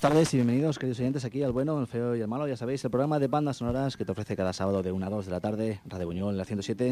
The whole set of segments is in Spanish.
tardes y bienvenidos, queridos oyentes, aquí al bueno, el feo y el malo. Ya sabéis, el programa de bandas sonoras que te ofrece cada sábado de 1 a 2 de la tarde, Radio Buñol, en la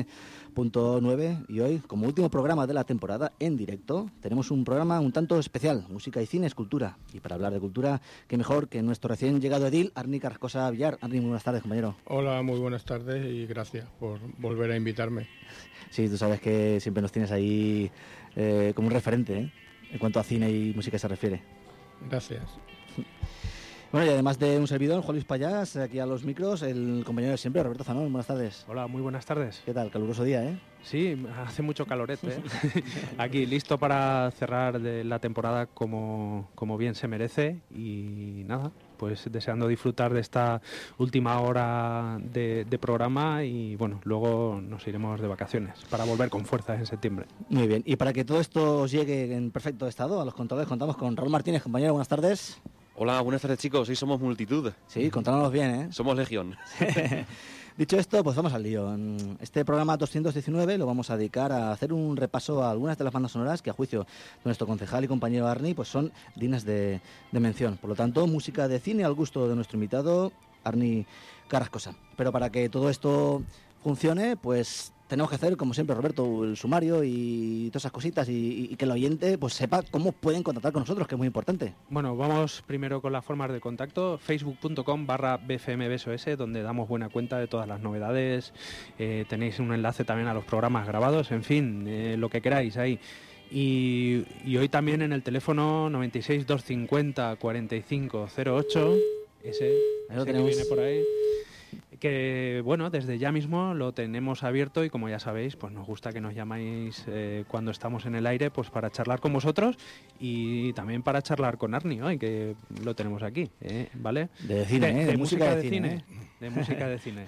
107.9. Y hoy, como último programa de la temporada en directo, tenemos un programa un tanto especial, música y cine es cultura. Y para hablar de cultura, qué mejor que nuestro recién llegado edil, Arni Carrascosa Villar. Arni, muy buenas tardes, compañero. Hola, muy buenas tardes y gracias por volver a invitarme. Sí, tú sabes que siempre nos tienes ahí como un referente, en cuanto a cine y música se refiere. Gracias. Bueno, y además de un servidor, Juan Luis Payás, aquí a los micros, el compañero de siempre, Roberto Zanón. Buenas tardes. Hola, muy buenas tardes. ¿Qué tal? Caluroso día, ¿eh? Sí, hace mucho calorete, ¿eh? Aquí listo para cerrar la temporada como bien se merece y nada, pues deseando disfrutar de esta última hora de programa y bueno, luego nos iremos de vacaciones para volver con fuerzas en septiembre. Muy bien, y para que todo esto os llegue en perfecto estado, a los controles contamos con Raúl Martínez. Compañero, buenas tardes. Hola, buenas tardes, chicos. Hoy somos multitud. Sí, contándonos bien, ¿eh? Somos legión. Dicho esto, pues vamos al lío. Este programa 219 lo vamos a dedicar a hacer un repaso a algunas de las bandas sonoras que, a juicio de nuestro concejal y compañero Arni, pues son dignas de mención. Por lo tanto, música de cine al gusto de nuestro invitado, Arni Carrascosa. Pero para que todo esto funcione, pues tenemos que hacer, como siempre, Roberto, el sumario y todas esas cositas y que el oyente pues sepa cómo pueden contactar con nosotros, que es muy importante. Bueno, vamos primero con las formas de contacto. facebook.com/bfmbsos, donde damos buena cuenta de todas las novedades. Tenéis un enlace también a los programas grabados, en fin, lo que queráis ahí. Y hoy también en el teléfono 96 250 4508, ese que viene por ahí. Que bueno, desde ya mismo lo tenemos abierto y como ya sabéis, pues nos gusta que nos llamáis cuando estamos en el aire, pues para charlar con vosotros y también para charlar con Arni hoy, que lo tenemos aquí, ¿vale? De cine, de música de cine. De música de cine.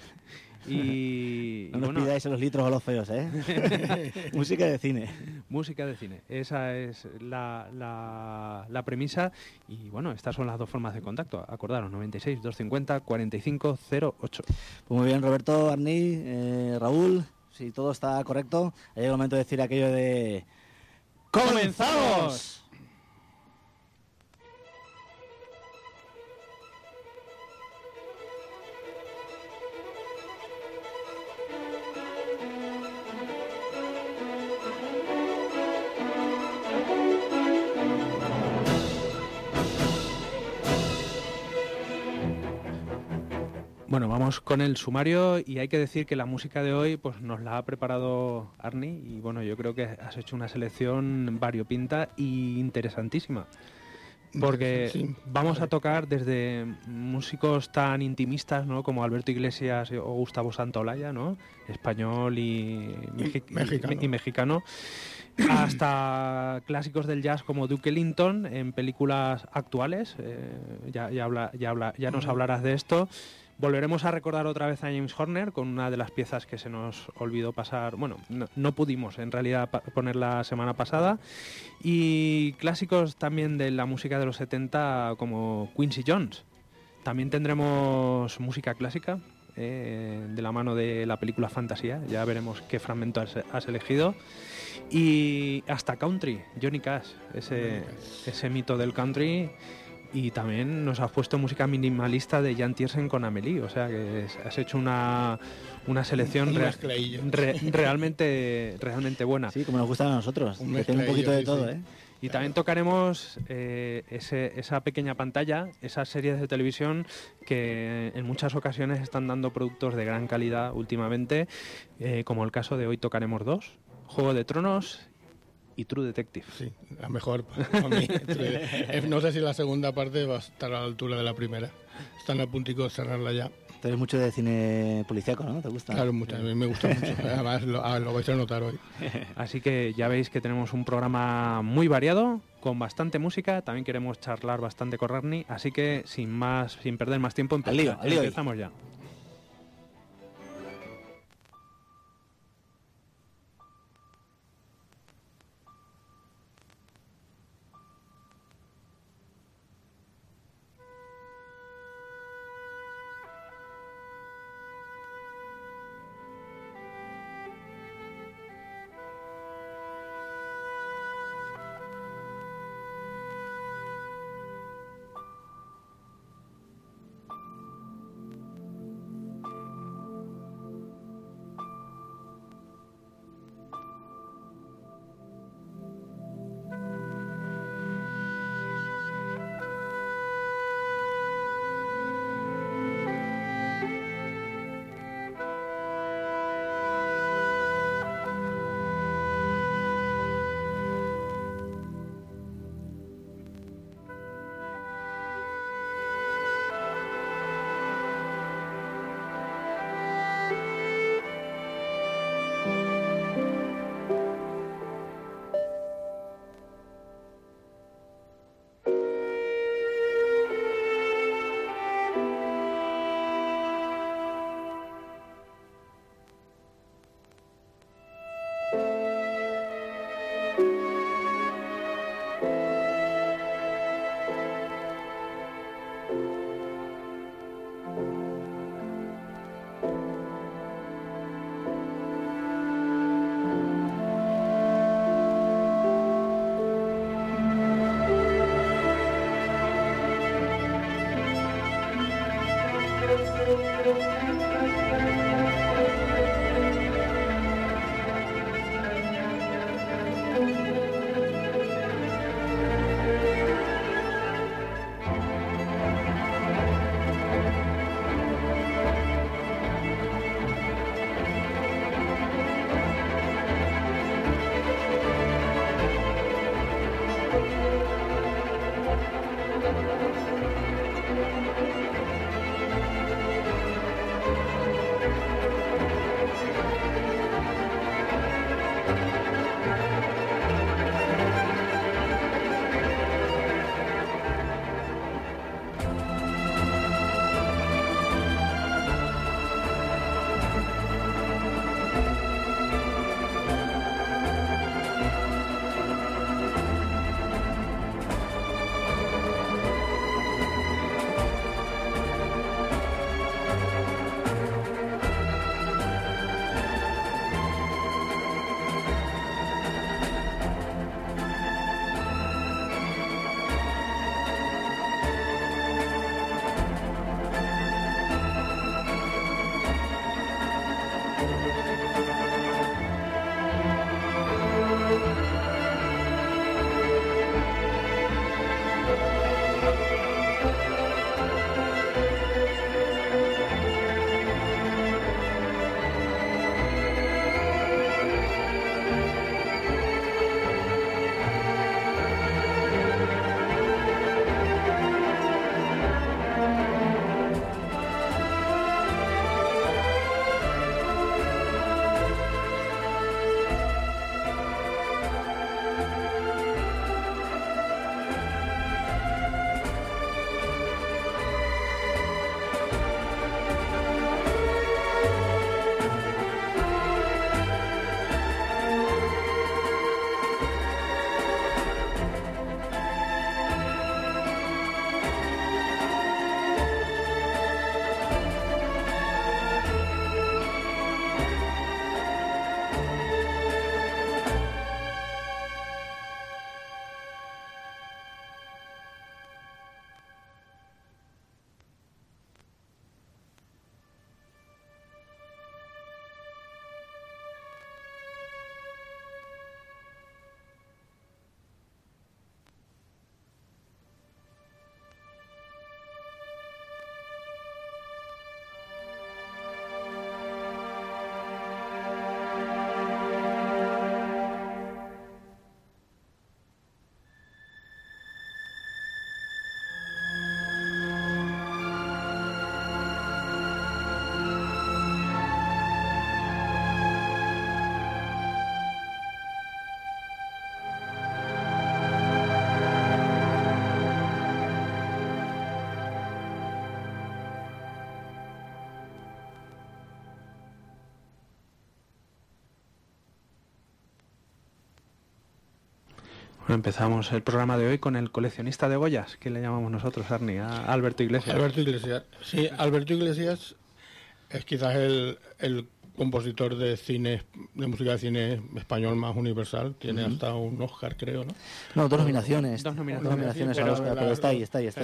Y no nos pidáis los litros a los feos, Música de cine. Música de cine. Esa es la premisa. Y bueno, estas son las dos formas de contacto. Acordaros, 96 250 4508. Pues muy bien, Roberto, Arni, Raúl, si todo está correcto, ha llegado el momento de decir aquello de... ¡Comenzamos! Bueno, vamos con el sumario y hay que decir que la música de hoy pues nos la ha preparado Arni y bueno, yo creo que has hecho una selección variopinta y interesantísima. Porque sí, vamos a tocar desde músicos tan intimistas, ¿no?, como Alberto Iglesias o Gustavo Santaolalla, ¿no?, español y mexicano, hasta clásicos del jazz como Duke Ellington en películas actuales. Ya nos hablarás de esto. Volveremos a recordar otra vez a James Horner con una de las piezas que se nos olvidó pasar. Bueno, no pudimos en realidad poner la semana pasada. Y clásicos también de la música de los 70 como Quincy Jones. También tendremos música clásica de la mano de la película Fantasía. Ya veremos qué fragmento has elegido. Y hasta country, Johnny Cash, ese mito del country. Y también nos has puesto música minimalista de Jan Tiersen con Amélie, o sea que has hecho una selección realmente buena. Sí, como nos gustan a nosotros, que tiene un poquito de todo, ¿eh? Y también tocaremos esa pequeña pantalla, esas series de televisión que en muchas ocasiones están dando productos de gran calidad últimamente, como el caso de hoy tocaremos dos, Juego de Tronos y True Detective. Sí, la mejor para mí. No sé si la segunda parte va a estar a la altura de la primera. Están a puntico de cerrarla ya. Tú eres mucho de cine policíaco, ¿no? ¿Te gusta? Claro, mucho, a mí me gusta mucho. Además, lo vais a notar hoy. Así que ya veis que tenemos un programa muy variado, con bastante música. También queremos charlar bastante con Arni. Así que sin perder más tiempo, empezamos ya. Empezamos el programa de hoy con el coleccionista de Goyas, que le llamamos nosotros, Arni, a Alberto Iglesias. Alberto Iglesias. Sí, Alberto Iglesias es quizás el compositor de cine, de música de cine español más universal. Tiene hasta un Oscar, creo, ¿no? No, dos nominaciones. Dos nominaciones al Oscar, pero está ahí.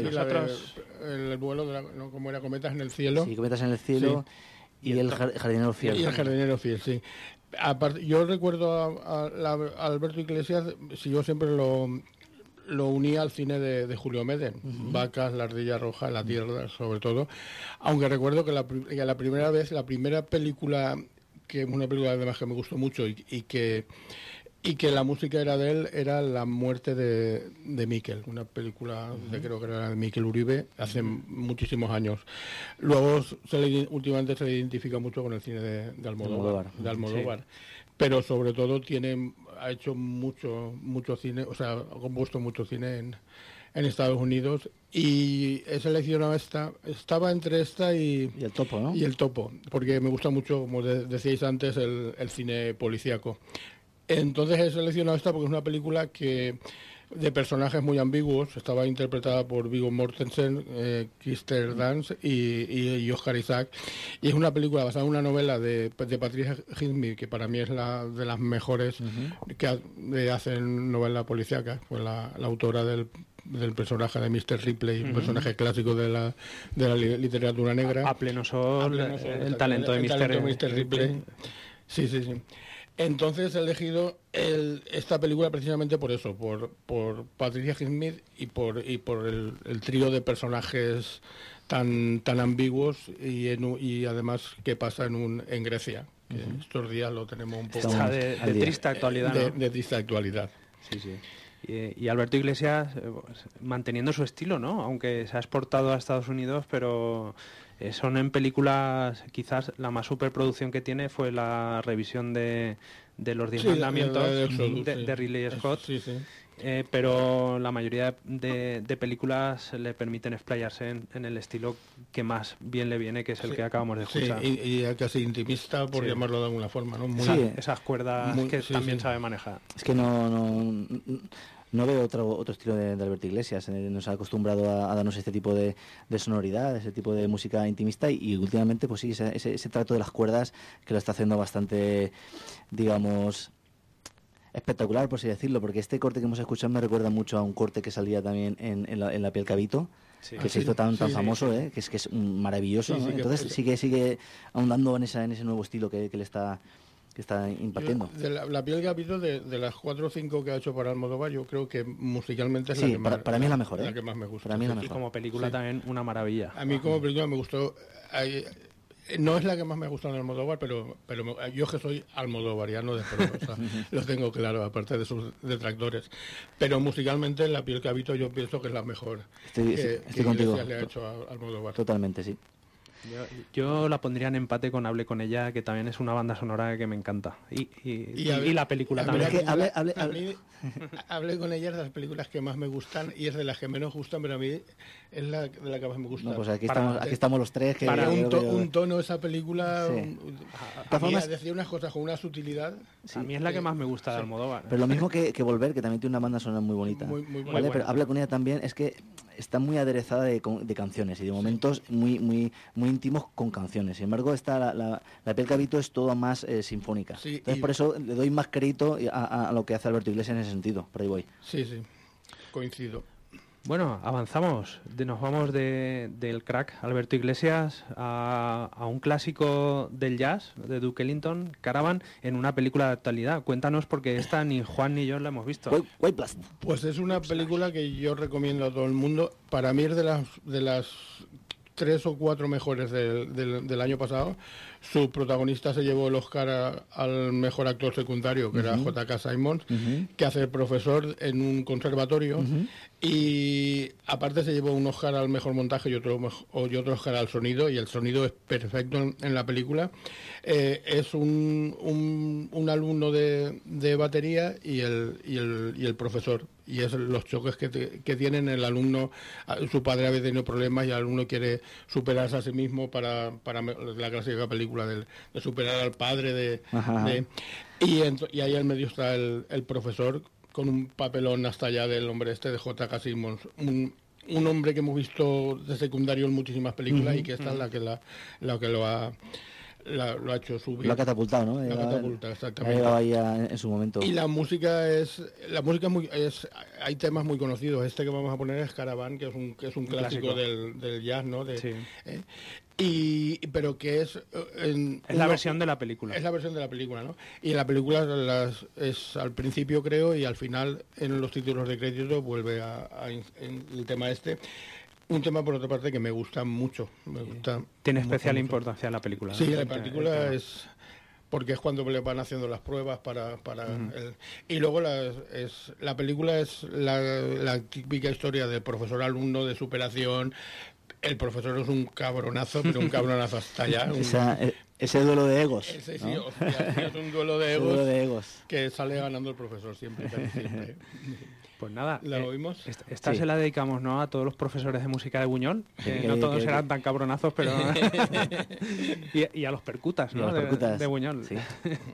El vuelo de ¿no? Como era Cometas en el cielo. Sí, Cometas en el cielo y el jardinero fiel. Y el jardinero fiel, sí. Aparte, yo recuerdo a Alberto Iglesias, si yo siempre lo unía al cine de Julio Medem, Vacas, La ardilla roja, La tierra, sobre todo, aunque recuerdo que la primera vez, la primera película, que es una película además que me gustó mucho y que la música era de él, era La muerte de Miquel, una película creo que era de Miquel Uribe, hace muchísimos años. Luego últimamente se le identifica mucho con el cine de Almodóvar. Sí. Pero sobre todo ha hecho mucho cine, o sea, ha compuesto mucho cine en Estados Unidos, y he seleccionado estaba entre esta y el Topo, ¿no? Y el Topo, porque me gusta mucho, como decíais antes, el cine policíaco. Entonces he seleccionado esta porque es una película de personajes muy ambiguos. Estaba interpretada por Viggo Mortensen, Kirsten Dunst y Oscar Isaac. Y es una película basada en una novela de Patricia Highsmith, que para mí es de las mejores que hacen novela policíaca. Fue la autora del personaje de Mr. Ripley, un personaje clásico de la literatura negra. A pleno sol, el talento de Mr. Ripley. Sí. Entonces he elegido esta película precisamente por eso, por Patricia Highsmith y por el trío de personajes tan ambiguos y además que pasa en Grecia. Que estos días lo tenemos un poco de triste actualidad. De triste actualidad. Sí. Y Alberto Iglesias manteniendo su estilo, ¿no? Aunque se ha exportado a Estados Unidos, pero son en películas, quizás la más superproducción que tiene fue la revisión de los 10 mandamientos de Ridley Scott. Sí. Pero la mayoría de películas le permiten explayarse en el estilo que más bien le viene, que es el que acabamos de escuchar. Sí, y casi intimista, por llamarlo de alguna forma, ¿no? Esas cuerdas que también sabe manejar. Es que no veo otro estilo de Alberto Iglesias. Nos ha acostumbrado a darnos este tipo de sonoridad, ese tipo de música intimista, y últimamente, pues sí, ese trato de las cuerdas que lo está haciendo bastante, digamos, espectacular, por así decirlo, porque este corte que hemos escuchado me recuerda mucho a un corte que salía también en la piel Cabito, que se hizo tan famoso, que es maravilloso, ¿no? Entonces sigue ahondando en ese nuevo estilo que le está impartiendo. La piel Cabito, de las 4 o 5 que ha hecho para Almodóvar, yo creo que musicalmente es la que más, para mí es la mejor, la que más me gusta. Para mí es la mejor. Y como película también una maravilla. A mí como película me gustó. No es la que más me gusta en Almodóvar, pero yo que soy almodóvariano de pronto, o sea, lo tengo claro, aparte de sus detractores. Pero musicalmente, La piel Cabito yo pienso que es la mejor estoy contigo. Le ha hecho a Almodóvar. Totalmente, sí. Yo la pondría en empate con Hable con ella, que también es una banda sonora que me encanta. Y la película también. Hablé con ella, es de las películas que más me gustan y es de las que menos gustan, pero a mí es de la que más me gusta. No, pues aquí estamos los tres. Que para un tono esa película, sí. decía unas cosas con una sutilidad. Sí, a mí es la que más me gusta de Almodóvar. Pero lo mismo que Volver, que también tiene una banda sonora muy bonita. Muy ¿vale? Buena. Pero Habla con ella también, es que está muy aderezada de canciones y de momentos muy íntimos con canciones. Sin embargo, la piel Cabito es toda más sinfónica. Sí, entonces por eso le doy más crédito a lo que hace Alberto Iglesias en ese sentido. Por ahí voy. Sí, coincido. Bueno, avanzamos. Nos vamos del crack Alberto Iglesias a un clásico del jazz de Duke Ellington, Caravan, en una película de actualidad. Cuéntanos, porque esta ni Juan ni yo la hemos visto. White Blast. Pues es una película que yo recomiendo a todo el mundo. Para mí es de las 3 o 4 mejores del año pasado. Su protagonista se llevó el Oscar al mejor actor secundario, que era J.K. Simmons, que hace el profesor en un conservatorio, y aparte se llevó un Oscar al mejor montaje y otro Oscar al sonido, y el sonido es perfecto en la película. Es un alumno de batería y el profesor, y es los choques que tienen el alumno. Su padre había tenido problemas y el alumno quiere superarse a sí mismo para la clásica película de superar al padre y ahí al medio está el profesor, con un papelón hasta allá del hombre este de J.K. Simmons, un hombre que hemos visto de secundario en muchísimas películas y que esta es la que lo ha hecho subir. Lo ha catapultado, ¿no? Lo ha catapultado, exactamente. Ha llegado ahí en su momento. Y la música hay temas muy conocidos. Este que vamos a poner es Caravan, que es un clásico del jazz, ¿no? Sí. Pero que es... es la versión de la película. Es la versión de la película, ¿no? Y en la película es al principio, creo, y al final, en los títulos de crédito, vuelve en el tema este. Un tema, por otra parte, que me gusta mucho. Tiene especial importancia en la película. Sí, la película es... porque es cuando le van haciendo las pruebas y luego la película es la típica historia del profesor-alumno, de superación. El profesor es un cabronazo, pero un cabronazo hasta allá. Ese duelo de egos. Sí, ¿no? hostia, es un duelo de egos, que sale ganando el profesor siempre. Pues nada, ¿la oímos? Esta se la dedicamos, ¿no?, a todos los profesores de música de Buñol, que no todos eran tan cabronazos, pero... y a los percutas, ¿no?, de Buñol. Sí.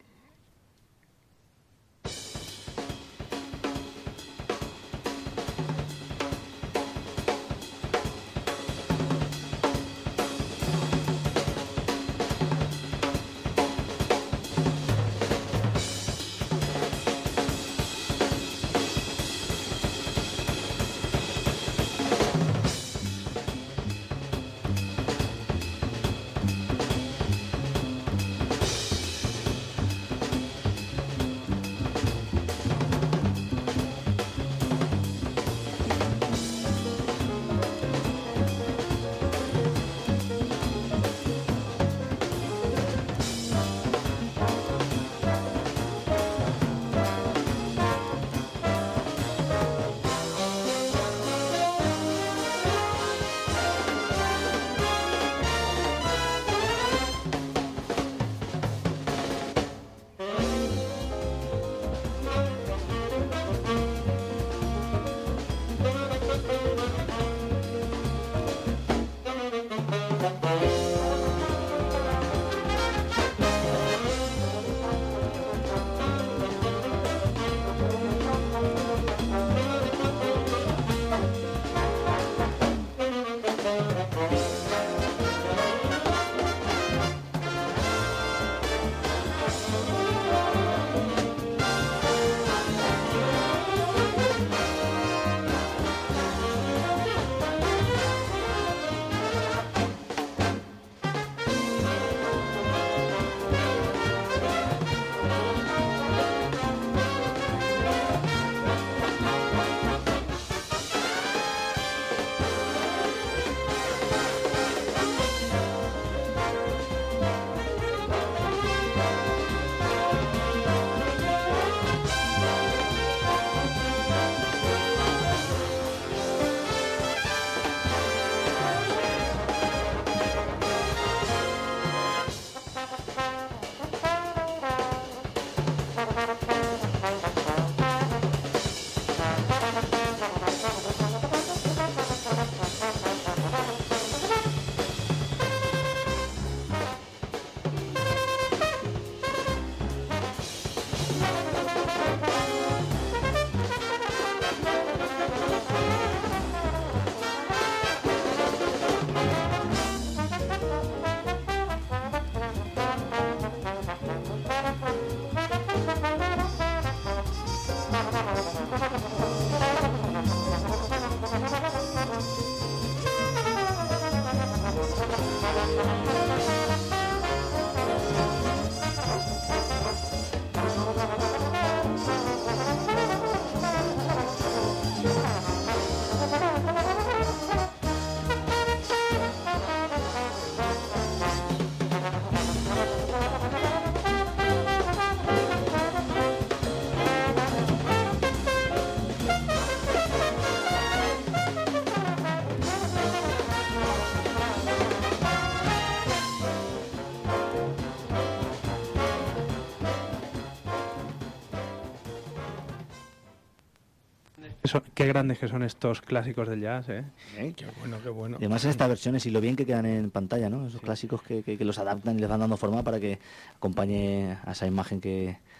Qué grandes que son estos clásicos del jazz, ¿eh? Qué bueno, qué bueno. Y además en estas versiones y lo bien que quedan en pantalla, ¿no? Esos clásicos que los adaptan y les van dando forma para que acompañe a esa imagen que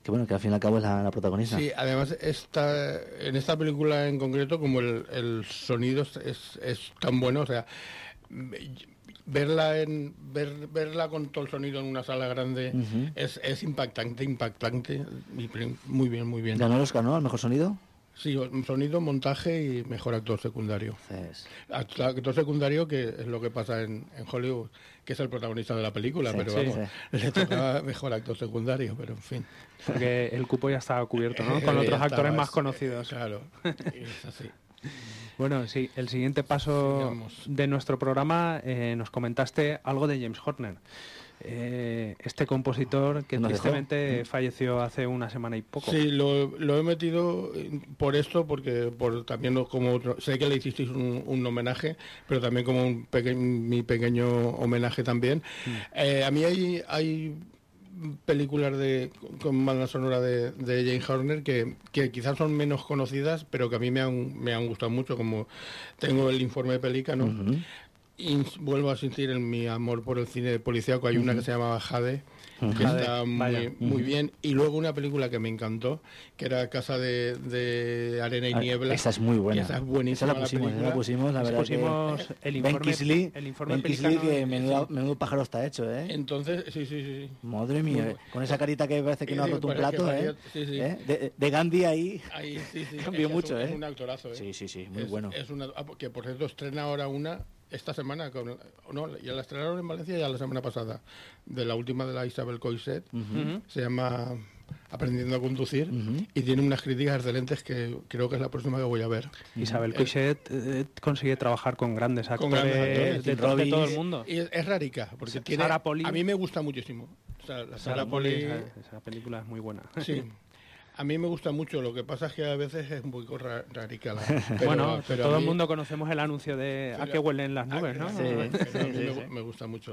bueno, que al fin y al cabo es la protagonista. Sí, además en esta película en concreto, como el sonido es tan bueno, o sea, verla con todo el sonido en una sala grande es impactante, y muy bien, muy bien. ¿Ganó el Oscar, no? ¿Al mejor sonido? Sí, sonido, montaje y mejor actor secundario. Actor secundario, que es lo que pasa en Hollywood, que es el protagonista de la película, pero vamos, le tocaba mejor actor secundario, pero en fin. Porque el cupo ya estaba cubierto, ¿no? Con otros actores más conocidos. Claro, es así. Bueno, sí, el siguiente paso de nuestro programa nos comentaste algo de James Horner. Este compositor que tristemente falleció hace una semana y poco. Sí, lo he metido por esto, porque también como sé que le hicisteis un homenaje, pero también como mi pequeño homenaje también. A mí hay películas con banda sonora de James Horner que quizás son menos conocidas, pero que a mí me han gustado mucho, como tengo el Informe de Pelícano. Y vuelvo a sentir en mi amor por el cine policíaco. Hay una que se llamaba Jade, que está muy bien. Y luego una película que me encantó, que era Casa de Arena y Niebla. Esa es muy buena. Esa es buenísima. Esa la pusimos, la verdad. El informe Ben Kingsley, que menudo pájaro está hecho, ¿eh? Entonces, sí. Madre mía, con esa carita que parece que no ha roto un plato, ¿eh? Sí. De Gandhi ahí sí. cambió mucho, ¿eh? Es un actorazo, ¿eh? Sí, muy bueno. Que por cierto estrena ahora esta semana, ya la estrenaron en Valencia ya la semana pasada, de la última de la Isabel Coixet, se llama Aprendiendo a conducir, y tiene unas críticas excelentes que creo que es la próxima que voy a ver. Isabel Coixet consigue trabajar con grandes actores de todo el mundo. Y es rarica, porque a mí me gusta muchísimo. O sea, Sarah Polley, esa película es muy buena. Sí. A mí me gusta mucho, lo que pasa es que a veces es un poco radical. Pero todo el mundo conocemos el anuncio de ¿a qué huelen las nubes? ¿no? Sí, a mí me gusta mucho.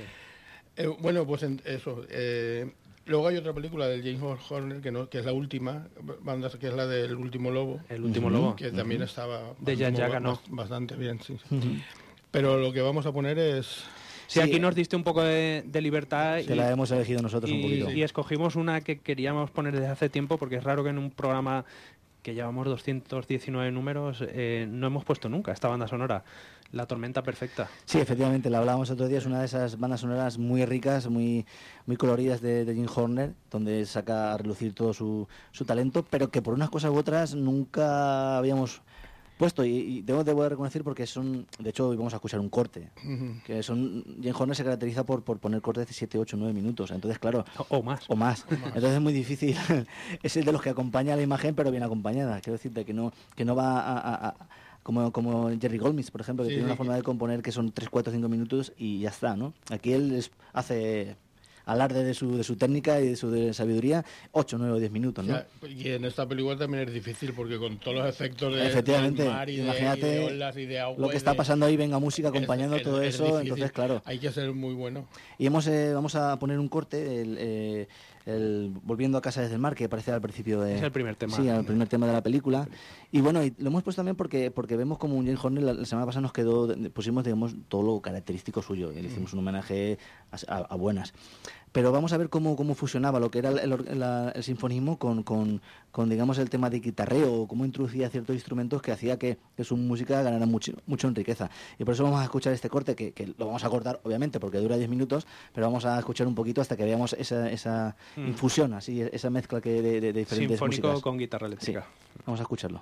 Bueno, pues eso. Luego hay otra película del James Horner que es la última, que es la del Último Lobo. El Último Lobo. Que también estaba de Jan Yaga, bastante bien, sí. Pero lo que vamos a poner es... Sí, aquí nos diste un poco de libertad. Que la hemos elegido nosotros un poquito. Y escogimos una que queríamos poner desde hace tiempo, porque es raro que en un programa que llevamos 219 números no hemos puesto nunca esta banda sonora, La Tormenta Perfecta. Sí, efectivamente, la hablábamos otro día, es una de esas bandas sonoras muy ricas, muy coloridas de Jim Horner, donde saca a relucir todo su talento, pero que por unas cosas u otras nunca habíamos puesto, y debo reconocer, porque de hecho hoy vamos a escuchar un corte, que Jim Horner se caracteriza por poner cortes de 7, 8, 9 minutos, entonces claro, o más, entonces es muy difícil, es el de los que acompaña a la imagen pero bien acompañada, quiero decirte que no va como Jerry Goldsmith, por ejemplo, que tiene una forma de componer que son 3, 4, 5 minutos y ya está, ¿no? Aquí él hace alarde de su técnica y de su sabiduría, 8, 9 o 10 minutos, ¿no? O sea, y en esta película también es difícil, porque con todos los efectos efectivamente, del mar y imagínate de olas y de agua, lo que está pasando ahí, venga música acompañando todo eso, difícil. Entonces claro. Hay que ser muy bueno. Y vamos a poner un corte, Volviendo a casa desde el mar, que aparece al principio de... Es el primer tema. Sí, el primer tema de la película. Y bueno, y lo hemos puesto también porque vemos como un James Horner, la semana pasada pusimos, digamos, todo lo característico suyo, y le hicimos un homenaje a buenas. Pero vamos a ver cómo fusionaba lo que era el sinfonismo con, digamos, el tema de guitarreo, cómo introducía ciertos instrumentos que hacía que su música ganara mucho en riqueza. Y por eso vamos a escuchar este corte, que lo vamos a cortar, obviamente, porque dura 10 minutos, pero vamos a escuchar un poquito hasta que veamos esa infusión, así, esa mezcla de diferentes sinfónico músicas. Con guitarra eléctrica. Sí, vamos a escucharlo.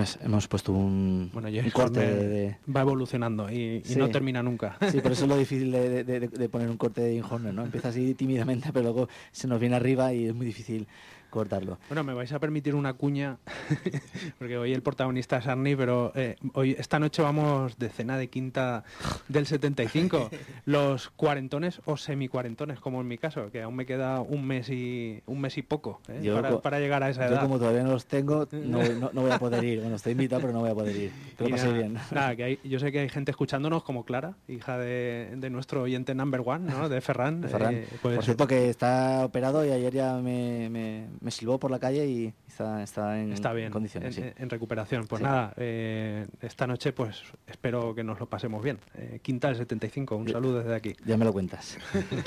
hemos puesto un corte de... Va evolucionando y Sí. no termina nunca. Sí, por eso es lo difícil de poner un corte de Jim Horner, ¿no? Empieza así tímidamente, pero luego se nos viene arriba y es muy difícil cortarlo. Bueno, me vais a permitir una cuña, porque hoy el protagonista es Arnie, pero esta noche vamos de cena de quinta del 75. Los cuarentones o semicuarentones, como en mi caso, que aún me queda un mes y poco para llegar a esa edad. Yo como todavía no los tengo, no voy a poder ir. Bueno, estoy invitado, pero no voy a poder ir. Que lo pasé bien. Nada, yo sé que hay gente escuchándonos como Clara, hija de nuestro oyente number one, ¿no? De Ferran. Por cierto, que está operado y ayer ya me silbó por la calle y está en condiciones. En recuperación. Pues sí. nada, esta noche pues espero que nos lo pasemos bien. Quinta del 75, un saludo desde aquí. Ya me lo cuentas.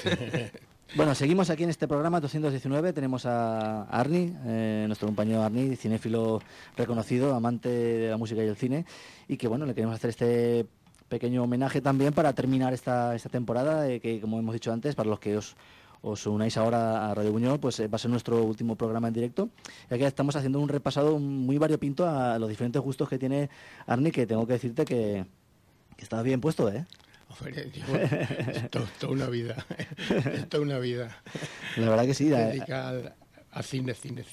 Bueno, seguimos aquí en este programa 219. Tenemos a Arnie, nuestro compañero Arnie, cinéfilo reconocido, amante de la música y el cine, y que bueno, le queremos hacer este pequeño homenaje también para terminar esta temporada, que como hemos dicho antes, para los que os unáis ahora a Radio Buñol, pues va a ser nuestro último programa en directo. Y aquí estamos haciendo un repasado muy variopinto a los diferentes gustos que tiene Arnie, que tengo que decirte que está bien puesto, ¿eh? Hombre, es toda una vida. Es toda una vida. La verdad que sí. Dedica a cine.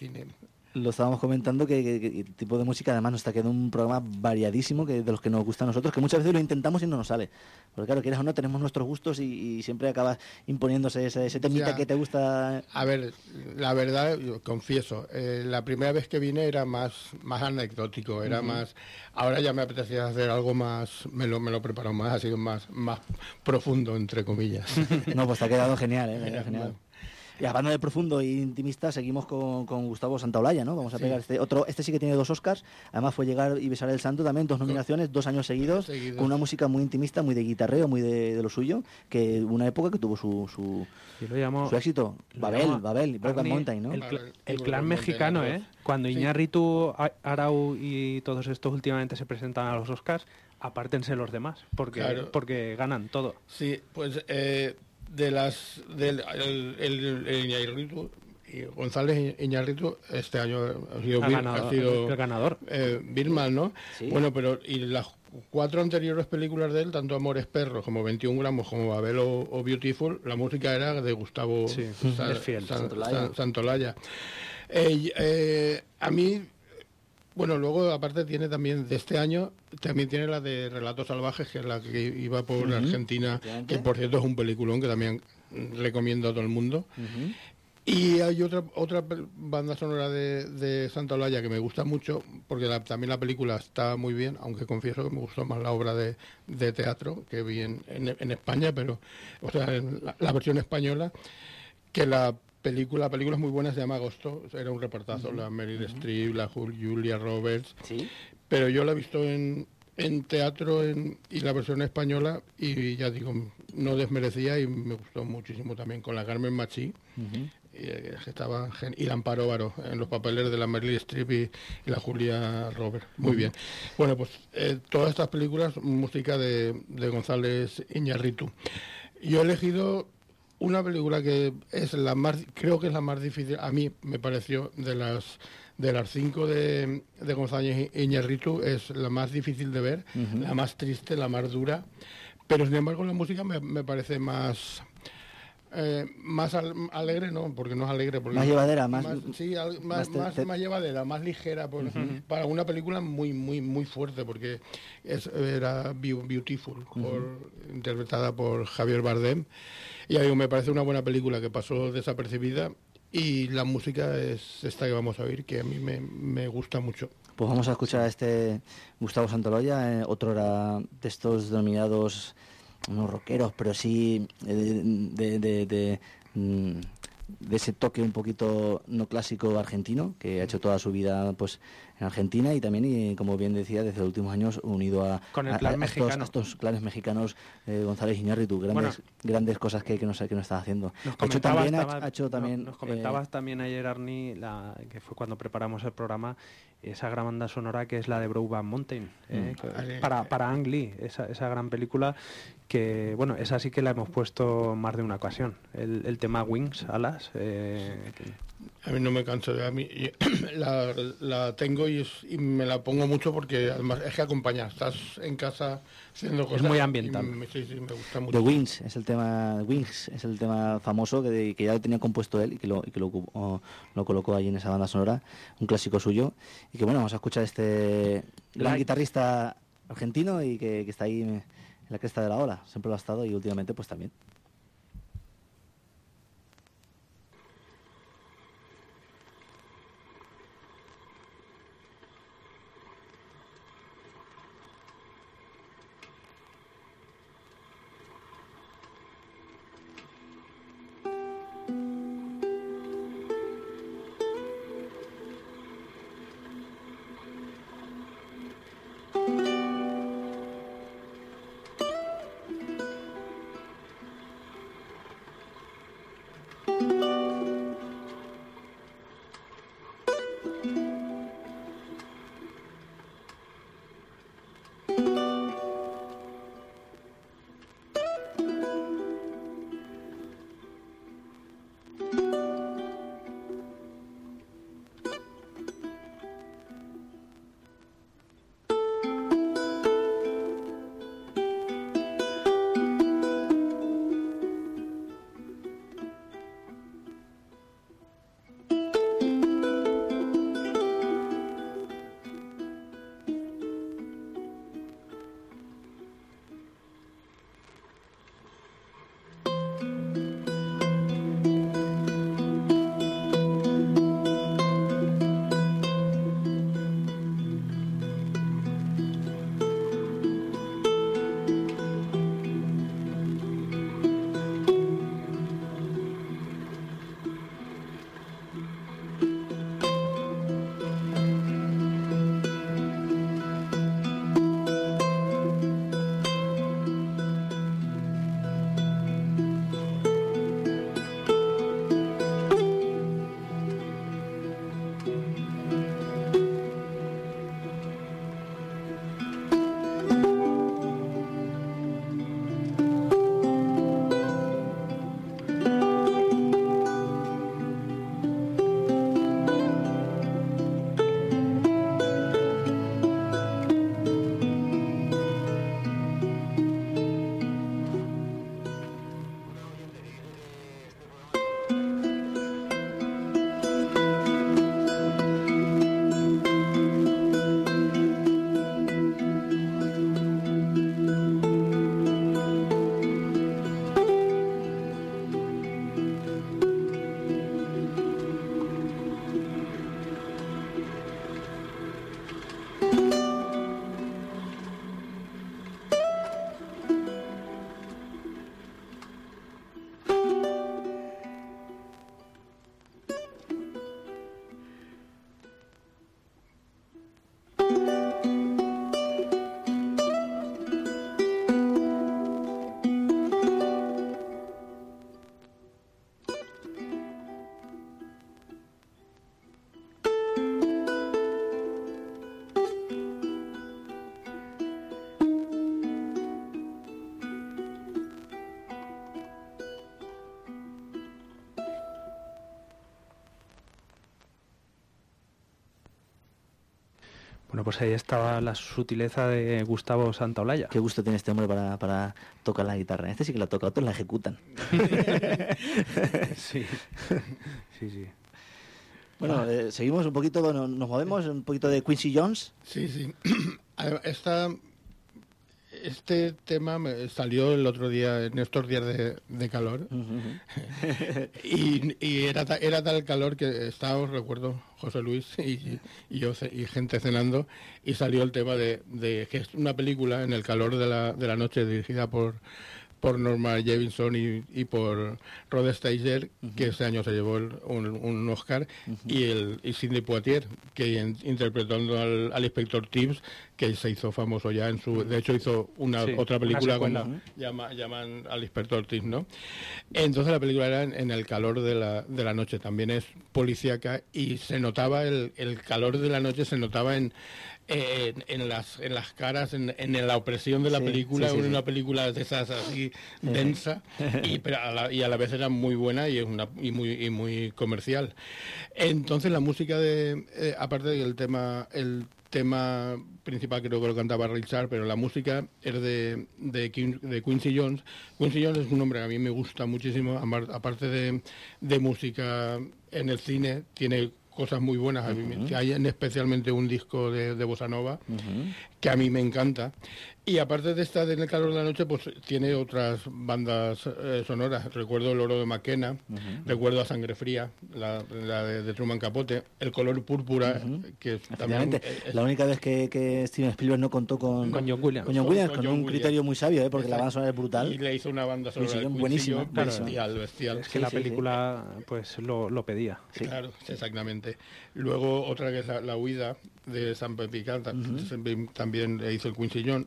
Lo estábamos comentando que el tipo de música además nos está quedando un programa variadísimo, que de los que nos gusta a nosotros, que muchas veces lo intentamos y no nos sale. Porque claro, quieras o no, tenemos nuestros gustos y siempre acabas imponiéndose ese temita que te gusta. A ver, la verdad, yo confieso, la primera vez que vine era más anecdótico, era más... Ahora ya me apetecía hacer algo más, me lo he preparado más, ha sido más profundo, entre comillas. No, pues te ha quedado genial, ¿eh? Genial. Y hablando de profundo e intimista, seguimos con Gustavo Santaolalla, ¿no? Vamos a pegar este sí que tiene 2 Oscars, además fue Llegar y besar el santo también, 2 nominaciones, 2 años seguidos, con una música muy intimista, muy de guitarreo, muy de lo suyo, que una época que tuvo su éxito, Babel, Brokeback Mountain, ¿no? El clan mexicano, cuando Iñárritu, Arau y todos estos últimamente se presentan a los Oscars, apártense los demás, porque ganan todo. Sí, pues... el Iñárritu y González Iñárritu este año ha sido el ganador. Birdman, ¿no? Sí. Bueno, pero y las 4 anteriores películas de él, tanto Amores Perros como 21 gramos como Babel o Beautiful, la música era de Gustavo Santaolalla. A mí, bueno, luego aparte tiene también de este año, también tiene la de Relatos Salvajes, que es la que iba por Argentina, que por cierto es un peliculón que también recomiendo a todo el mundo. Y hay otra banda sonora de Santaolalla que me gusta mucho, porque también la película está muy bien, aunque confieso que me gustó más la obra de teatro que vi en España, pero o sea, la versión española, que la película es muy buena, se llama Agosto, era un reportazo, la Meryl Streep, la Julia Roberts, ¿sí? Pero yo la he visto en teatro y la versión española, y ya digo, no desmerecía y me gustó muchísimo también, con la Carmen Machi, y la Amparo Varo en los papeles de la Meryl Streep y la Julia Roberts, muy bien. Bueno, pues todas estas películas, música de González Iñárritu. Yo he elegido una película que creo que es la más difícil, a mí me pareció, de las 5 de González Iñárritu, es la más difícil de ver, la más triste, la más dura, pero sin embargo la música me parece más alegre, no, porque no es alegre, porque más llevadera, más llevadera, más ligera, para una película muy fuerte, porque era Beautiful, interpretada por Javier Bardem, y ahí me parece una buena película que pasó desapercibida, y la música es esta que vamos a oír, que a mí me gusta mucho. Pues vamos a escuchar a este Gustavo Santaolalla, otrora de estos denominados unos rockeros, pero sí de ese toque un poquito no clásico argentino, que ha hecho toda su vida pues en Argentina, y también, y como bien decía, desde los últimos años unido a estos clanes mexicanos, González Iñárritu, grandes cosas que nos está haciendo. Nos comentabas también ayer, Arnie, que fue cuando preparamos el programa, esa gran banda sonora que es la de Brokeback Mountain, para Ang Lee, esa gran película que, bueno, esa sí que la hemos puesto más de una ocasión, el tema Wings, Alas. A mí no me canso, a mí la tengo y me la pongo mucho porque además es que acompaña. Estás en casa haciendo cosas. Es muy ambiental. Sí, me gusta mucho. The Wings es el tema famoso que ya lo tenía compuesto él y que lo colocó ahí en esa banda sonora, un clásico suyo. Y que bueno, vamos a escuchar este gran guitarrista argentino y que está ahí en la cresta de la ola. Siempre lo ha estado y últimamente pues también. Bueno, pues ahí estaba la sutileza de Gustavo Santaolalla. Qué gusto tiene este hombre para tocar la guitarra. Este sí que la toca, otros la ejecutan. Sí, sí, sí. Bueno, seguimos un poquito, bueno, nos movemos un poquito de Quincy Jones. Sí. Este tema me salió el otro día, en estos días de calor. y era tal calor que estábamos, recuerdo, José Luis y yo y gente cenando, y salió el tema de que es una película en el calor de la noche dirigida por Norma Jewison y por Rod Steiger, que ese año se llevó un Oscar, y Sidney Poitier, que interpretando al inspector Tibbs, que se hizo famoso ya de hecho hizo otra película como llaman al inspector Tibbs, ¿no? Entonces la película era en el calor de la noche, también es policíaca, y se notaba el calor de la noche, se notaba en en las caras, en la opresión de la película. Sí. Una película de esas así densa, pero y a la vez era muy buena y muy comercial. Entonces la música aparte del tema, el tema principal creo que lo cantaba Richard, pero la música es de Quincy Jones. Quincy Jones es un hombre que a mí me gusta muchísimo, aparte de música en el cine, tiene cosas muy buenas. Hay especialmente un disco de bossa nova que a mí me encanta. Y aparte de esta de En el calor de la noche, pues tiene otras bandas sonoras. Recuerdo El oro de Maquena, recuerdo A sangre fría, la de Truman Capote, El color púrpura, que también... La única vez que Steven Spielberg no contó con John Williams. Con John Williams, con un criterio muy sabio, porque la banda sonora es brutal. Y le hizo una banda sonora buenísima, bestial. Es que la película pues lo pedía. Sí. Claro, exactamente. Luego otra que es La huida de Sam Peckinpah, también hizo el Quincy Jones.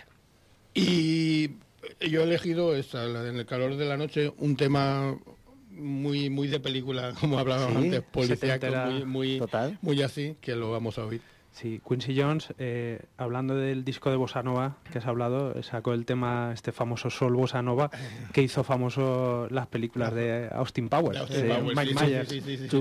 Y yo he elegido esta, En el calor de la noche, un tema muy de película, como hablábamos antes, policíaco, muy así, que lo vamos a oír. Sí, Quincy Jones, hablando del disco de Bossa Nova que has hablado, sacó el tema, este famoso Soul Bossa Nova, que hizo famoso las películas de Austin Powers, Mike Myers.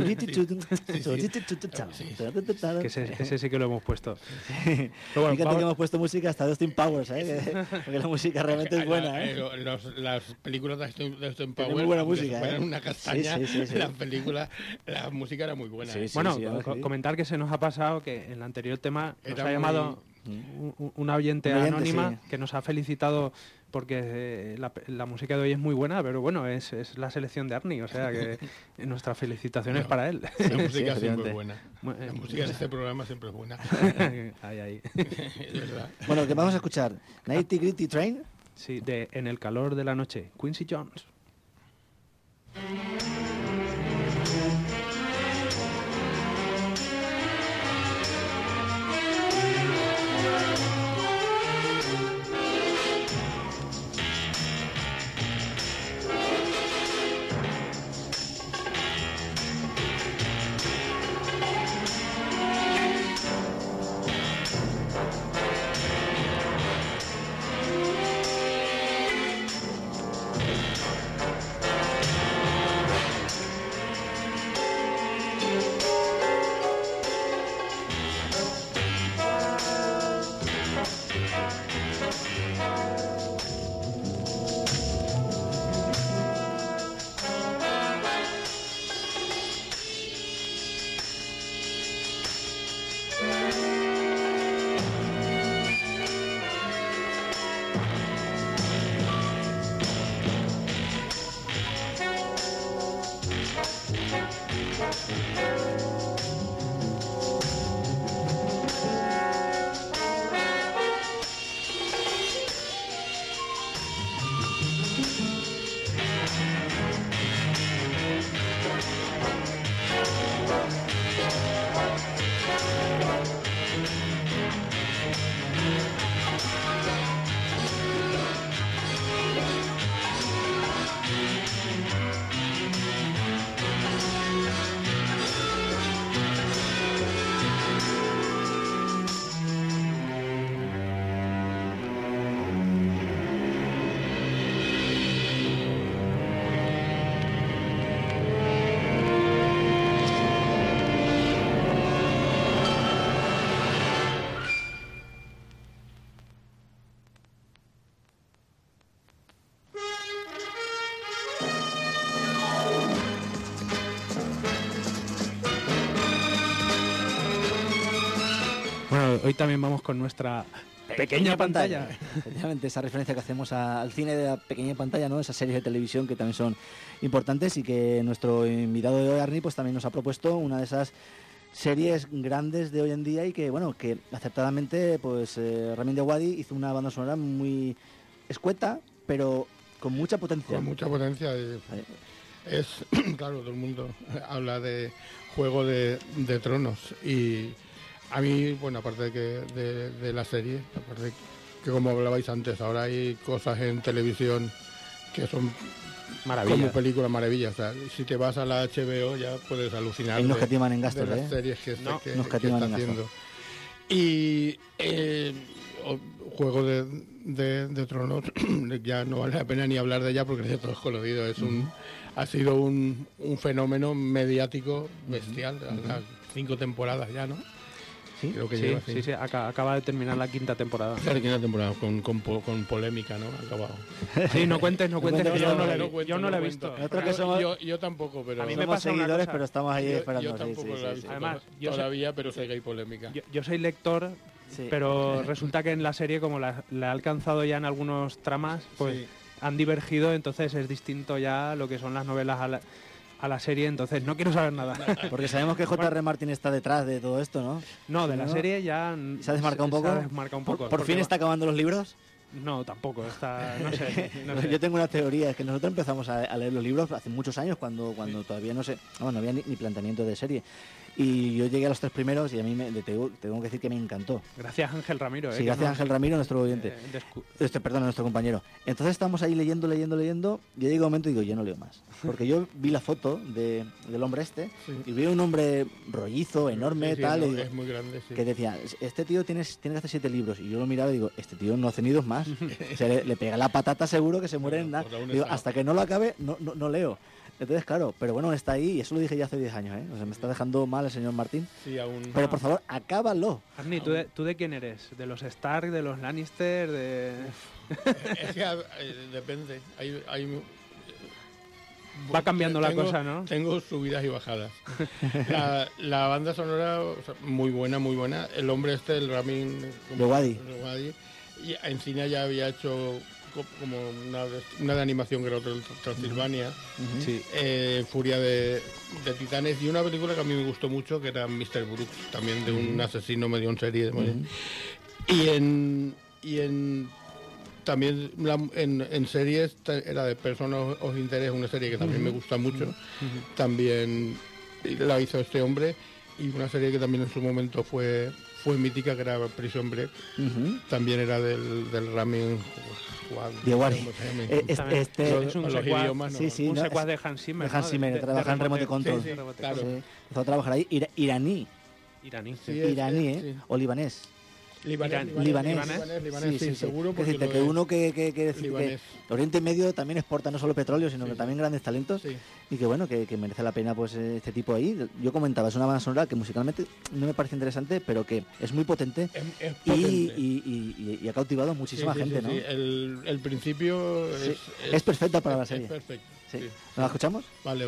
Que ese sí que lo hemos puesto. Pero bueno, fíjate que hemos puesto música hasta de Austin Powers, porque la música realmente es buena. Las películas de Austin Powers, muy buena música, fueran una castaña, sí. Las películas, la música era muy buena. Comentar que se nos ha pasado que en la anterior tema nos ha llamado una oyente anónima que nos ha felicitado porque la música de hoy es muy buena, pero bueno, es la selección de Arnie, o sea que nuestras felicitaciones para él. La música siempre es buena. La música de este programa siempre es buena. Ahí. Es verdad. Bueno, que vamos a escuchar Nighty Gritty Train. Sí, de En el calor de la noche, Quincy Jones. Bueno, hoy también vamos con nuestra pequeña pantalla. Efectivamente, esa referencia que hacemos al cine de la pequeña pantalla, ¿no? Esas series de televisión que también son importantes y que nuestro invitado de hoy, Arnie, pues también nos ha propuesto una de esas series grandes de hoy en día y que, bueno, que acertadamente, pues Ramin Djawadi hizo una banda sonora muy escueta, pero con mucha potencia. Con mucha potencia. Es, claro, todo el mundo habla de Juego de Tronos y a mí, bueno, aparte de la serie, aparte que como hablabais antes, ahora hay cosas en televisión que son como películas maravillas. O sea, si te vas a la HBO ya puedes alucinar de las series que está haciendo. Y Juego de Tronos, ya no vale la pena ni hablar de ella porque ya todo es conocido. Ha sido un fenómeno mediático bestial. 5 temporadas ya, ¿no? Sí, Creo que Sí, lleva sí, sí, acaba de terminar la 5ª temporada. La 5ª temporada con polémica, ¿no? Ha acabado. Sí, no cuentes, que yo no la he cuento, yo no la he cuento. visto. Nosotros que somos- Yo tampoco, pero... A mí me Somos pasa una seguidores, cosa. pero estamos ahí esperando. Yo sí, tampoco sí, la he sí, visto sí. Además, yo sé- todavía, pero sé que hay polémica. Yo soy lector, Sí. pero resulta que en la serie, como la ha alcanzado ya en algunos tramas, pues Sí. han divergido, entonces es distinto ya lo que son las novelas a la serie, entonces no quiero saber nada. Porque sabemos que J.R. Martin está detrás de todo esto, ¿no? No, de la ¿No? serie ya... ¿Se ha desmarcado un poco? Se ha desmarcado un poco. ¿Por porque fin está acabando los libros? No, tampoco, está... No sé, no sé. Yo tengo una teoría, es que nosotros empezamos a leer los libros hace muchos años, cuando todavía no había ni planteamiento de serie. Y yo llegué a los 3 primeros y a mí tengo que decir que me encantó. Gracias Ángel Ramiro. Sí, que gracias a nos- Ángel Ramiro, nuestro oyente. Perdón, nuestro compañero. Entonces estamos ahí leyendo. Y yo llego un momento y digo, yo no leo más. Porque yo vi la foto del hombre este y vi un hombre rollizo, enorme, Sí, sí, tal. no, y digo, es muy grande, sí. que decía, este tío tiene que hacer 7 libros. Y yo lo miraba y digo, este tío no hace ni 2 más. O sea, le pega la patata seguro que se muere en nada. por aún Digo, está. hasta que no lo acabe, no leo. Entonces, claro, pero bueno, está ahí y eso lo dije ya hace 10 años, ¿eh? O sea, me está dejando mal el señor Martín. Sí, aún... Pero por favor, acábalo. Arni, ¿tú de quién eres? ¿De los Stark, de los Lannister, de...? Es que depende. Va cambiando la tengo- cosa, ¿no? Tengo subidas y bajadas. La banda sonora, o sea, muy buena. El hombre este, el Ramin... De Wadi. Y en cine ya había hecho como una de animación que era otro, Transilvania. Sí. Furia de Titanes, y una película que a mí me gustó mucho, que era Mr. Brooks, también de un asesino medio en serie. También en series era de Personas of Interés, una serie que también me gusta mucho. También la hizo este hombre, y una serie que también en su momento fue mítica, que era Prison Break. También era del Ramin De Wadi. ¿cómo se llama? También Este, es un los secuaz, idiomas, no. Sí, sí, un no, secuaz es- de Hans Zimmer. de Hans ¿no? Zimmer, trabaja en Remote Control. Sí, Remote claro. Sí, empezó a trabajar ahí. Iraní, Iraní. Sí, iraní, ¿eh? sí. O libanés. Libanés, Sí, seguro, Es porque decir, lo que es. uno que decir que Libanés. Oriente Medio también exporta no solo petróleo, sino Sí, que sí. también grandes talentos, Sí. y que bueno, que merece la pena pues este tipo ahí. Yo comentaba, es una banda sonora que musicalmente no me parece interesante, pero que es muy potente Es y, potente. y ha cautivado muchísima Sí, sí, gente, sí, ¿no? sí. El principio Sí. Es perfecta para la serie. Es perfecto. Sí. Sí. ¿Nos la escuchamos? Vale.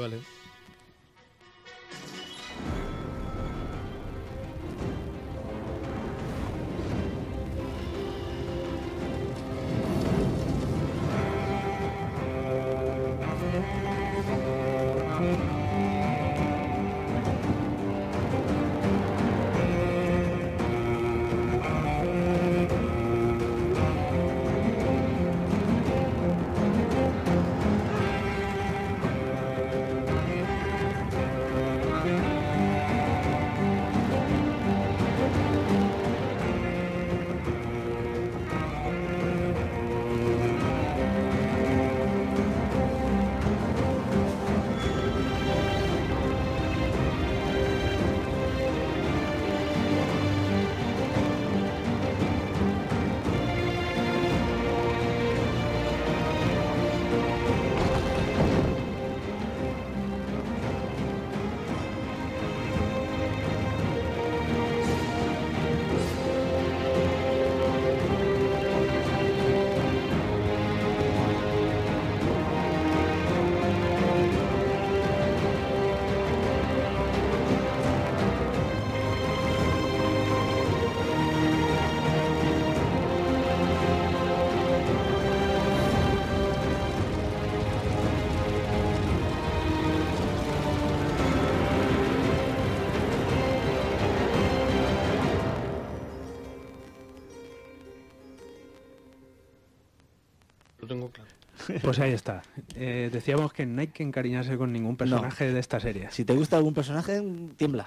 Lo tengo claro. Pues ahí está. Decíamos que no hay que encariñarse con ningún personaje de esta serie. Si te gusta algún personaje, tiembla.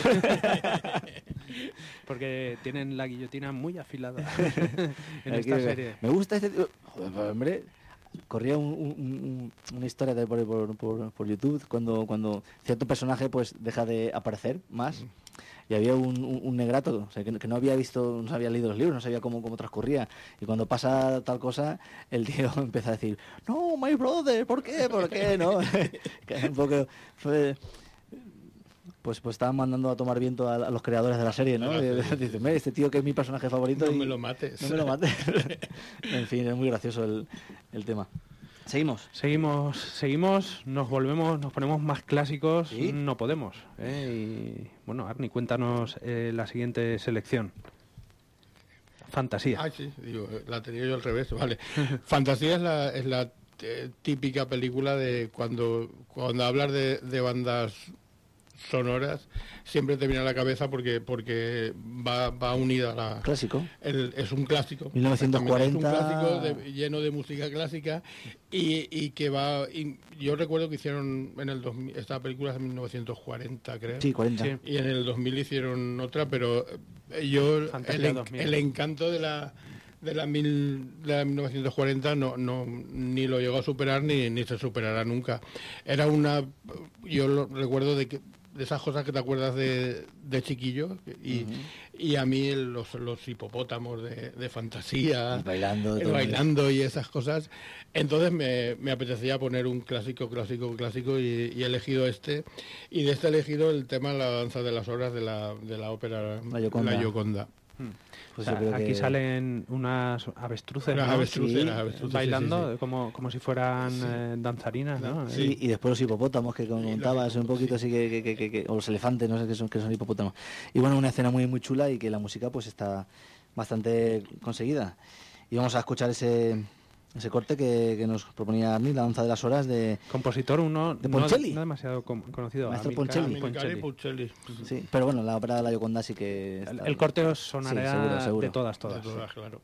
Porque tienen la guillotina muy afilada en Aquí, esta serie. Me gusta este tío. Joder, pues, hombre, corría una historia por YouTube cuando cierto personaje pues deja de aparecer más. y había un negrato, o sea, que no había visto, no había leído los libros, no sabía cómo transcurría. Y cuando pasa tal cosa, el tío empieza a decir, no, my brother, ¿por qué? ¿Por qué? ¿No? Que un poco fue... Pues estaban mandando a tomar viento a los creadores de la serie, ¿no? Dicen, este tío que es mi personaje favorito... No me lo mates. No me lo mates. En fin, es muy gracioso el tema. Seguimos, nos ponemos más clásicos, ¿Sí? No podemos. Y bueno, Arni, cuéntanos la siguiente selección. Fantasía. Ah, sí, digo, la tenía yo al revés, vale. Fantasía es la típica película de cuando hablas de bandas sonoras, siempre te viene a la cabeza porque va unida a la... Clásico. Es un clásico. 1940. Es un clásico lleno de música clásica y que va... yo recuerdo que hicieron en el 2000, esta película es de 1940, creo. Sí, 40. Sí. Y en el 2000 hicieron otra, pero yo... El encanto de la 1940 ni lo llegó a superar ni se superará nunca. Era yo recuerdo de esas cosas que te acuerdas de chiquillo y a mí los hipopótamos de fantasía, el bailando y esas cosas. Entonces me apetecía poner un clásico y he elegido este, y de este he elegido el tema La danza de las horas de la ópera La Gioconda. Pues aquí salen unas avestruces, ¿no? Sí, bailando como si fueran danzarinas, ¿no? Sí, y después los hipopótamos que comentabas un poquito así que o los elefantes, no sé que son hipopótamos. Y bueno, una escena muy muy chula y que la música pues está bastante conseguida. Y vamos a escuchar ese corte que nos proponía Arni, La danza de las horas de... Compositor de Ponchielli. No demasiado conocido. Maestro Ponchielli. Sí, pero bueno, la ópera de La Gioconda sí que... El corte os sonará seguro. de todas. De todas, claro.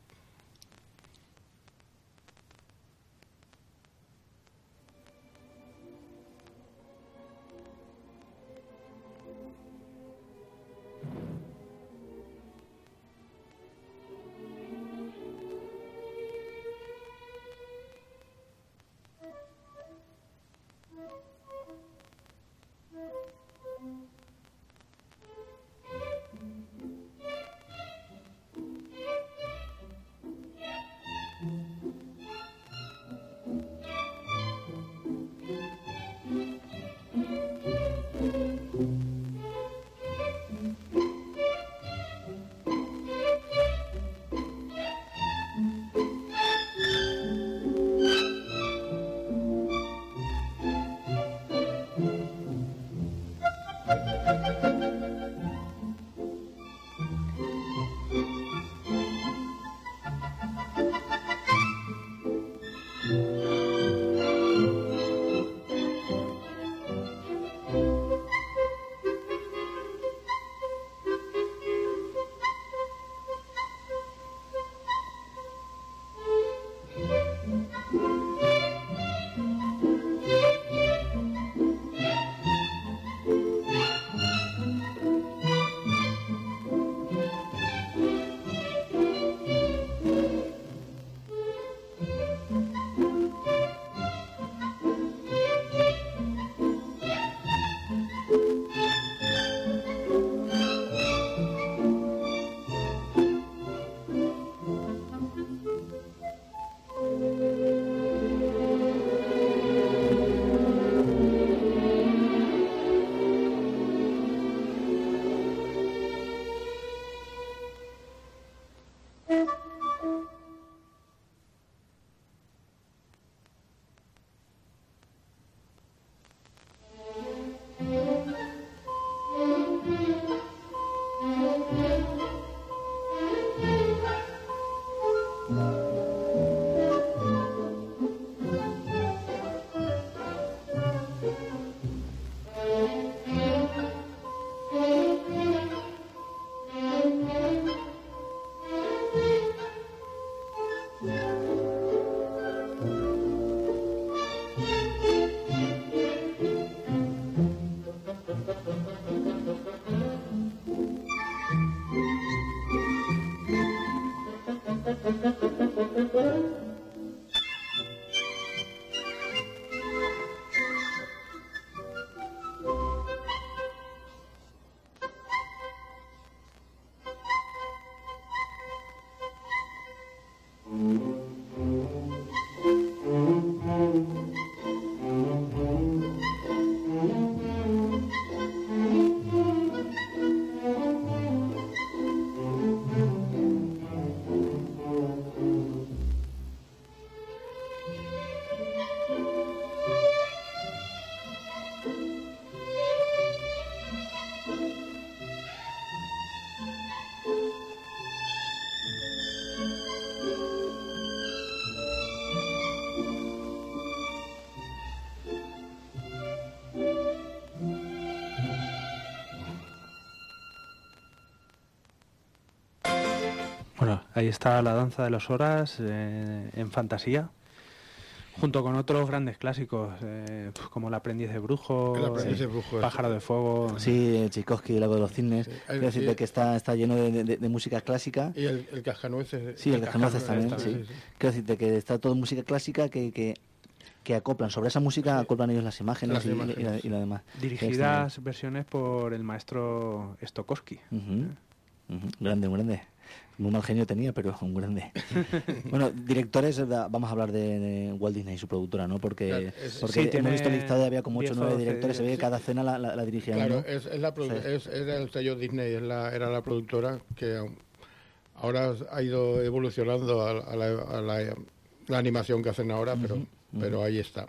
Ahí está La danza de las horas en fantasía, junto con otros grandes clásicos como El aprendiz de brujo, Pájaro de fuego. Sí, Tchaikovsky, El lago de los cisnes. Sí, Quiero decirte que está lleno de música clásica. Y el cascanueces. Sí, el cascanueces también, sí. Sí. Quiero decirte que está todo música clásica que acoplan. Sobre esa música acoplan ellos las imágenes, y la demás. Dirigidas versiones por el maestro Stokowski. Grande, muy grande. Muy mal genio tenía, pero un grande. Bueno, directores, vamos a hablar de Walt Disney y su productora, ¿no? Porque sí, hemos visto el listado, había como 8 o 9 directores, se ve que sí. cada cena la dirigían. Claro, ¿no? era el sello Disney, era la productora que ahora ha ido evolucionando a la animación que hacen ahora, pero ahí está.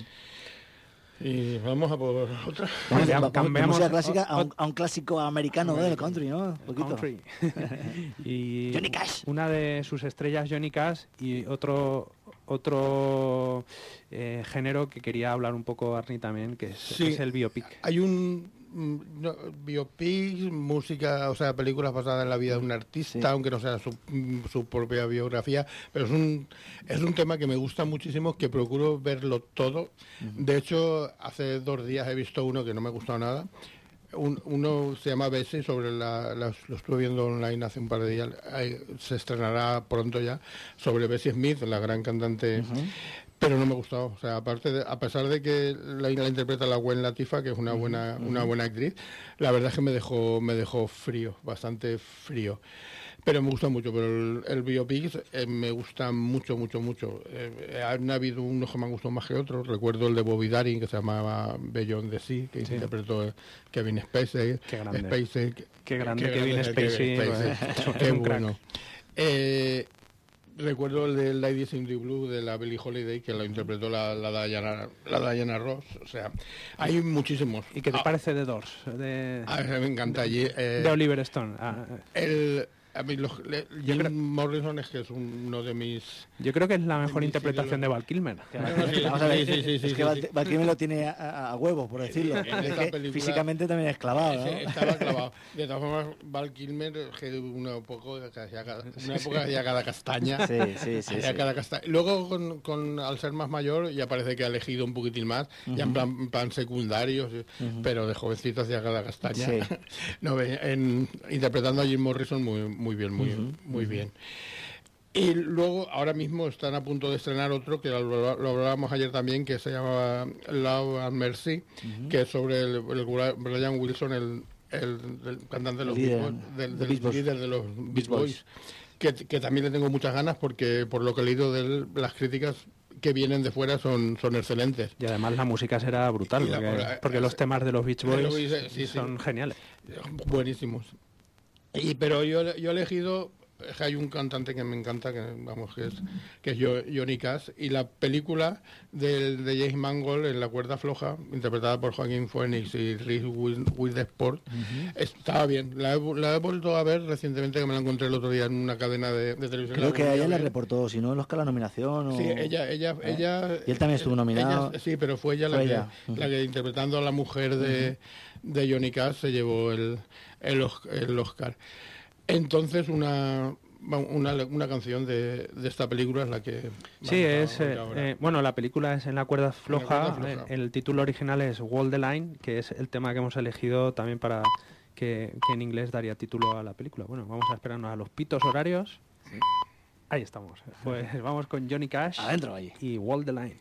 Y vamos a por otra. Cambiamos música clásica a un clásico americano, ¿no? Del country, ¿no? Un poquito. Country. Y Johnny Cash. Una de sus estrellas, Johnny Cash, y otro género que quería hablar un poco Arnie también, que es el biopic. Hay un biopic, música, o sea, películas basadas en la vida de un artista, aunque no sea su propia biografía, pero es un tema que me gusta muchísimo, que procuro verlo todo. De hecho, hace 2 días he visto uno que no me ha gustado nada. Uno se llama Bessie, lo estuve viendo online hace un par de días, se estrenará pronto ya, sobre Bessie Smith, la gran cantante. Pero no me ha gustado, o sea, a pesar de que la interpreta la Gwen Latifah, que es una buena actriz, la verdad es que me dejó frío, bastante frío. Pero me gusta mucho, pero el biopic me gusta mucho. Han habido unos que me han gustado más que otros. Recuerdo el de Bobby Darin, que se llamaba Beyond the Sea, que interpretó Kevin Spacey. Qué grande. Qué grande Kevin Spacey. Qué bueno. Recuerdo el de Ladies in the Blue de la Billie Holiday, que lo interpretó la Diana Ross. O sea, hay muchísimos. ¿Y qué te parece de Doors? Me encanta allí. De Oliver Stone. A mí Jim Morrison es que es uno de mis... Yo creo que es la mejor interpretación de Val Kilmer. Vamos a ver, es que Val Kilmer lo tiene a huevo, por decirlo. Es que físicamente también es clavado, ¿no? Estaba clavado. De todas formas, Val Kilmer, que una época hacía cada castaña. Sí. Cada castaña. Luego, al ser más mayor, ya parece que ha elegido un poquitín más, ya en plan secundarios, pero de jovencito hacía cada castaña. Sí. No, interpretando a Jim Morrison muy bien. Y luego, ahora mismo están a punto de estrenar otro, que lo hablábamos ayer también, que se llama Love and Mercy, que es sobre el Brian Wilson, el cantante de los líder de los Beach Boys, que también le tengo muchas ganas, porque por lo que he leído de él, las críticas que vienen de fuera son excelentes. Y además la música será brutal, porque los temas de los Beach Boys son geniales. Buenísimos. Pero yo he elegido, hay un cantante que me encanta, que es Johnny Cash, y la película de James Mangold en La cuerda floja, interpretada por Joaquín Phoenix y Reese Witherspoon, estaba bien. La he vuelto a ver recientemente, que me la encontré el otro día en una cadena de televisión. Creo que ella la reportó, si no, el Oscar la nominación. Sí, ella y él también estuvo nominado. Sí, pero fue ella la que interpretando a la mujer de Johnny Cash se llevó el Oscar. Entonces una canción de esta película es la que... Sí, la película es En la cuerda floja. El título original es Walk the Line, que es el tema que hemos elegido también para que en inglés daría título a la película. Bueno, vamos a esperarnos a los pitos horarios. Sí. Ahí estamos. Pues vamos con Johnny Cash. Adentro allí. Y Walk the Line.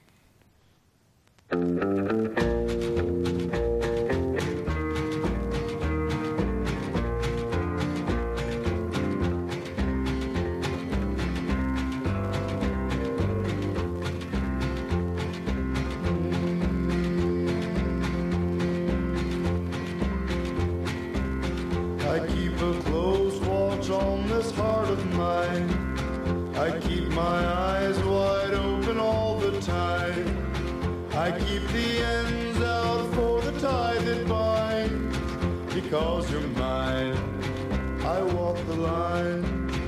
Because you're mine, I walk the line.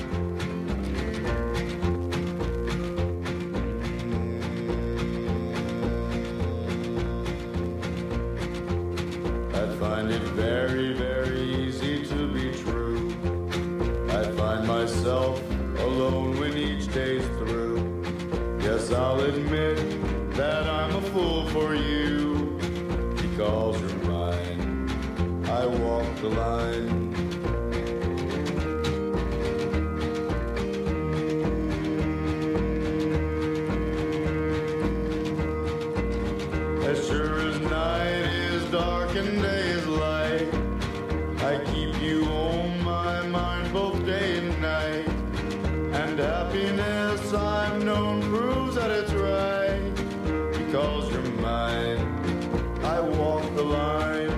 I find it very, very easy to be true. I find myself alone admit that I'm a fool for you. Because you're mine, I walk the line. As sure as night is dark and day is light, I keep you on my mind both day and night. And happiness I've known proves that it's right. Because you're mine, I walk the line.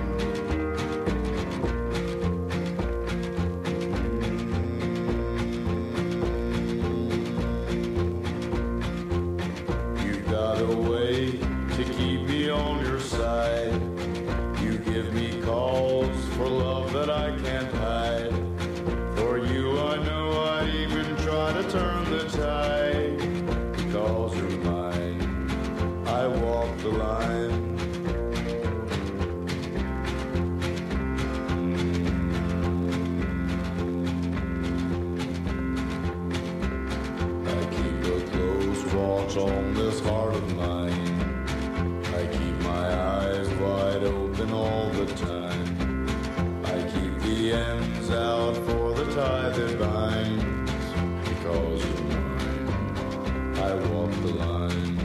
You've got a way to keep me on your side. You give me calls for love that I can't hide. For you I know I'd even try to turn the tide. Because you're mine, I walk the line. I keep a close watch on this heart of mine. I keep my eyes wide open all the time. I keep the ends out for the tie that binds. Because you're mine, I walk the line.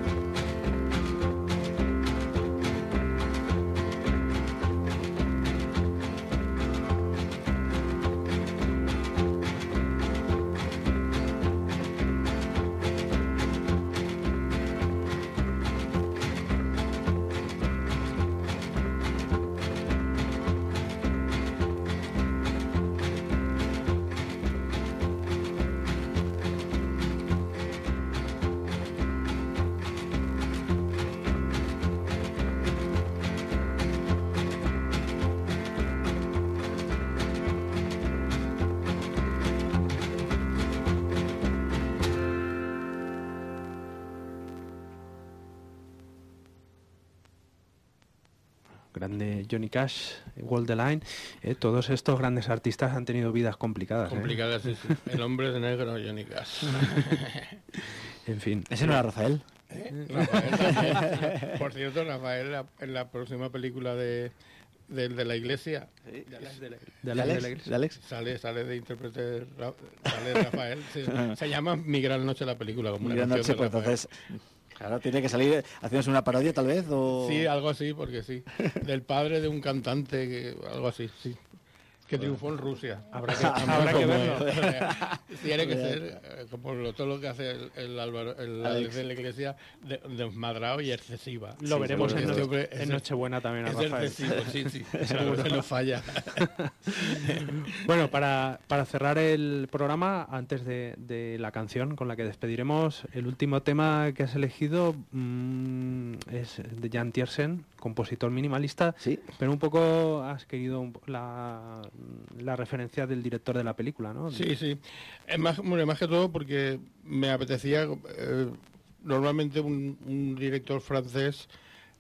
Grande Johnny Cash, Walk the Line. Todos estos grandes artistas han tenido vidas complicadas. Complicadas, sí, sí. El hombre de negro, Johnny Cash. En fin. ¿Ese no era Rafael? Rafael, por cierto, Rafael, en la próxima película de la iglesia, De Alex. sale de intérprete, sale Rafael. Se llama Mi Gran Noche la película, como Mi una gran canción noche, de pues Rafael. entonces, claro, tiene que salir haciéndose una parodia tal vez, o... Sí, algo así, porque sí. Del padre de un cantante, algo así, sí. Que triunfó en Rusia. Habrá que verlo. Tiene que ser como todo lo que hace el Alex de la iglesia, desmadrado y excesiva. Lo veremos porque en Nochebuena también a es Rafael. excesivo, sí. Seguro que no falla. Bueno, para cerrar el programa, antes de la canción con la que despediremos, el último tema que has elegido es de Jan Tiersen, compositor minimalista, Sí. pero un poco has querido la referencia del director de la película, ¿no? Sí. Es más que todo porque me apetecía, normalmente un director francés,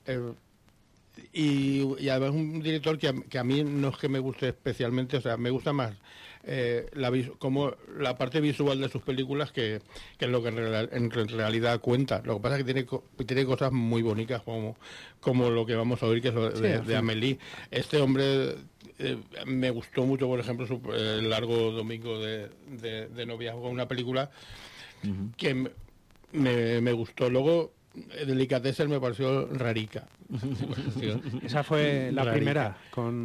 y además un director que a mí no es que me guste especialmente, o sea, me gusta más como la parte visual de sus películas que es lo que en realidad cuenta. Lo que pasa es que tiene cosas muy bonitas como lo que vamos a oír, que es lo de Amélie. Este hombre me gustó mucho, por ejemplo, el largo domingo de noviazgo, una película que me gustó. Luego Delicatessen me pareció rarica. Esa fue la Rarica. primera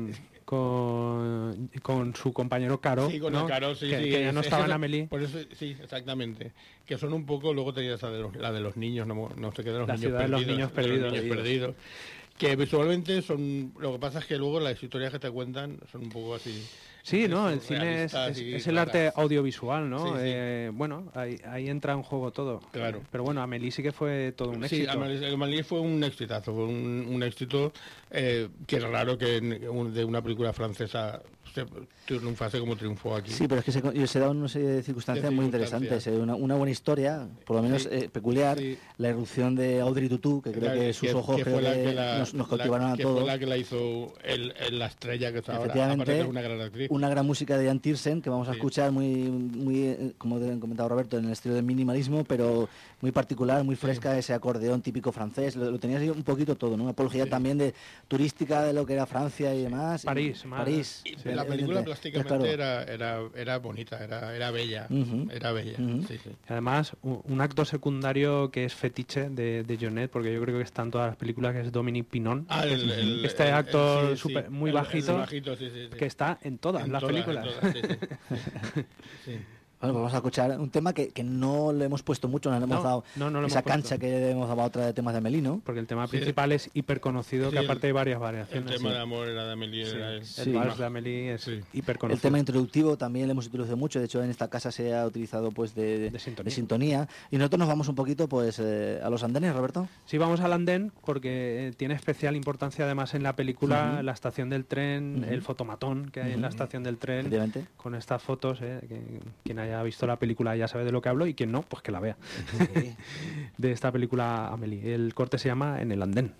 con su compañero Caro, Sí, con ¿no? el Caro, sí, que ya no estaba en Amélie. Por eso, sí, exactamente. Que son un poco, luego tenías la de los niños, no sé qué, de los La niños ciudad de los niños perdidos. Que visualmente son, lo que pasa es que luego las historias que te cuentan son un poco así. Sí, ¿no? El cine es el arte audiovisual, ¿no? Sí. Bueno, ahí entra en juego todo. Claro. Pero bueno, Amélie sí que fue todo un Sí, éxito. Amélie fue un exitazo, fue un éxito que es raro que de una película francesa se triunfase como triunfó aquí. Sí, pero es que se da una serie de circunstancias muy interesantes. Una buena historia, por lo menos peculiar. Sí. La irrupción de Audrey Tautou, que creo que sus ojos fue nos cautivaron a que todos. fue la que la hizo la estrella que está ahora. Efectivamente, Aparte que es una gran actriz. una gran música de Jan Tiersen que vamos a escuchar muy como ha comentado Roberto, en el estilo de minimalismo, pero muy particular, muy fresca, ese acordeón típico francés. Lo tenías ahí un poquito todo, ¿no? Una apología también de turística de lo que era Francia y demás. París. La película plásticamente era bonita, era bella. Era bella. Sí. Además, un actor secundario que es fetiche de Jeunet, porque yo creo que está en todas las películas, que es Dominique Pinon. Este actor muy bajito, que está en todas las películas. Sí. Bueno, pues vamos a escuchar un tema que no le hemos puesto mucho, no le hemos dado esa cancha que le hemos dado a otra de temas de Amélie, ¿no? Porque el tema principal es hiper conocido, que aparte hay varias variaciones. El tema de amor era de Amélie. El vals de Amélie es hiper conocido. El tema introductivo también le hemos utilizado mucho, de hecho en esta casa se ha utilizado pues de sintonía. Y nosotros nos vamos un poquito pues a los andenes, Roberto. Sí, vamos al andén porque tiene especial importancia además en la película la estación del tren, el fotomatón que hay en la estación del tren, con estas fotos, que quien haya visto la película ya sabe de lo que hablo, y quien no, pues que la vea. De esta película Amélie. El corte se llama En el andén.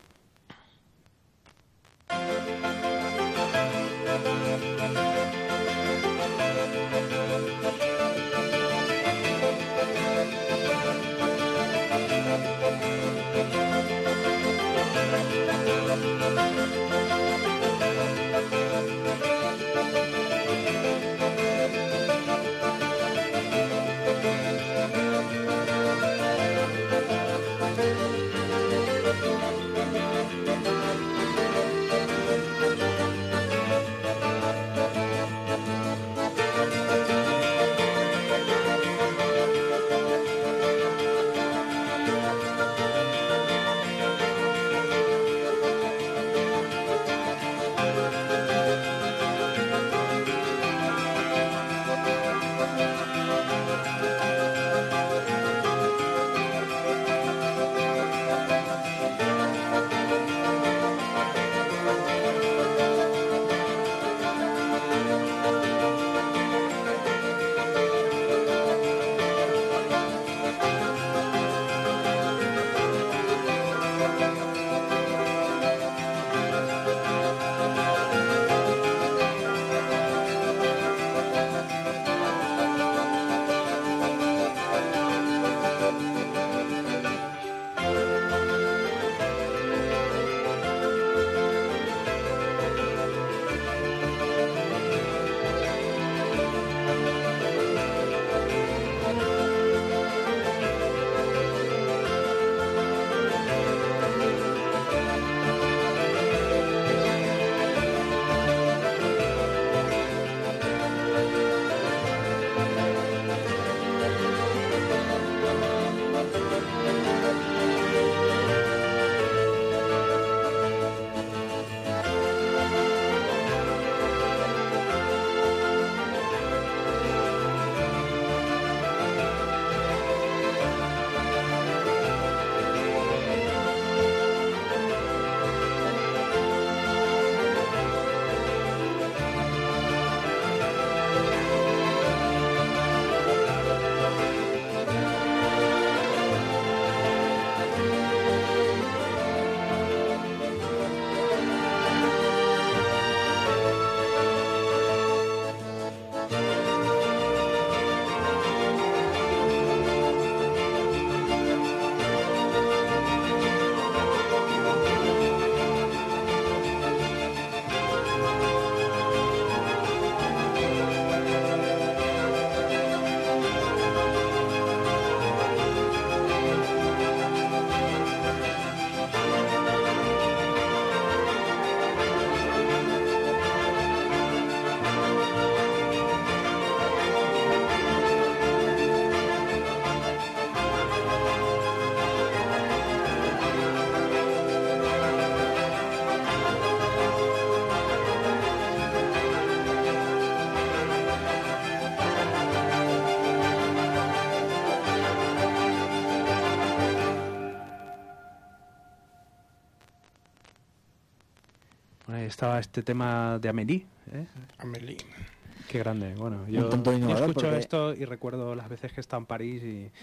Estaba este tema de Amélie, Amélie. Qué grande. Bueno, yo escucho esto y recuerdo las veces que he estado en París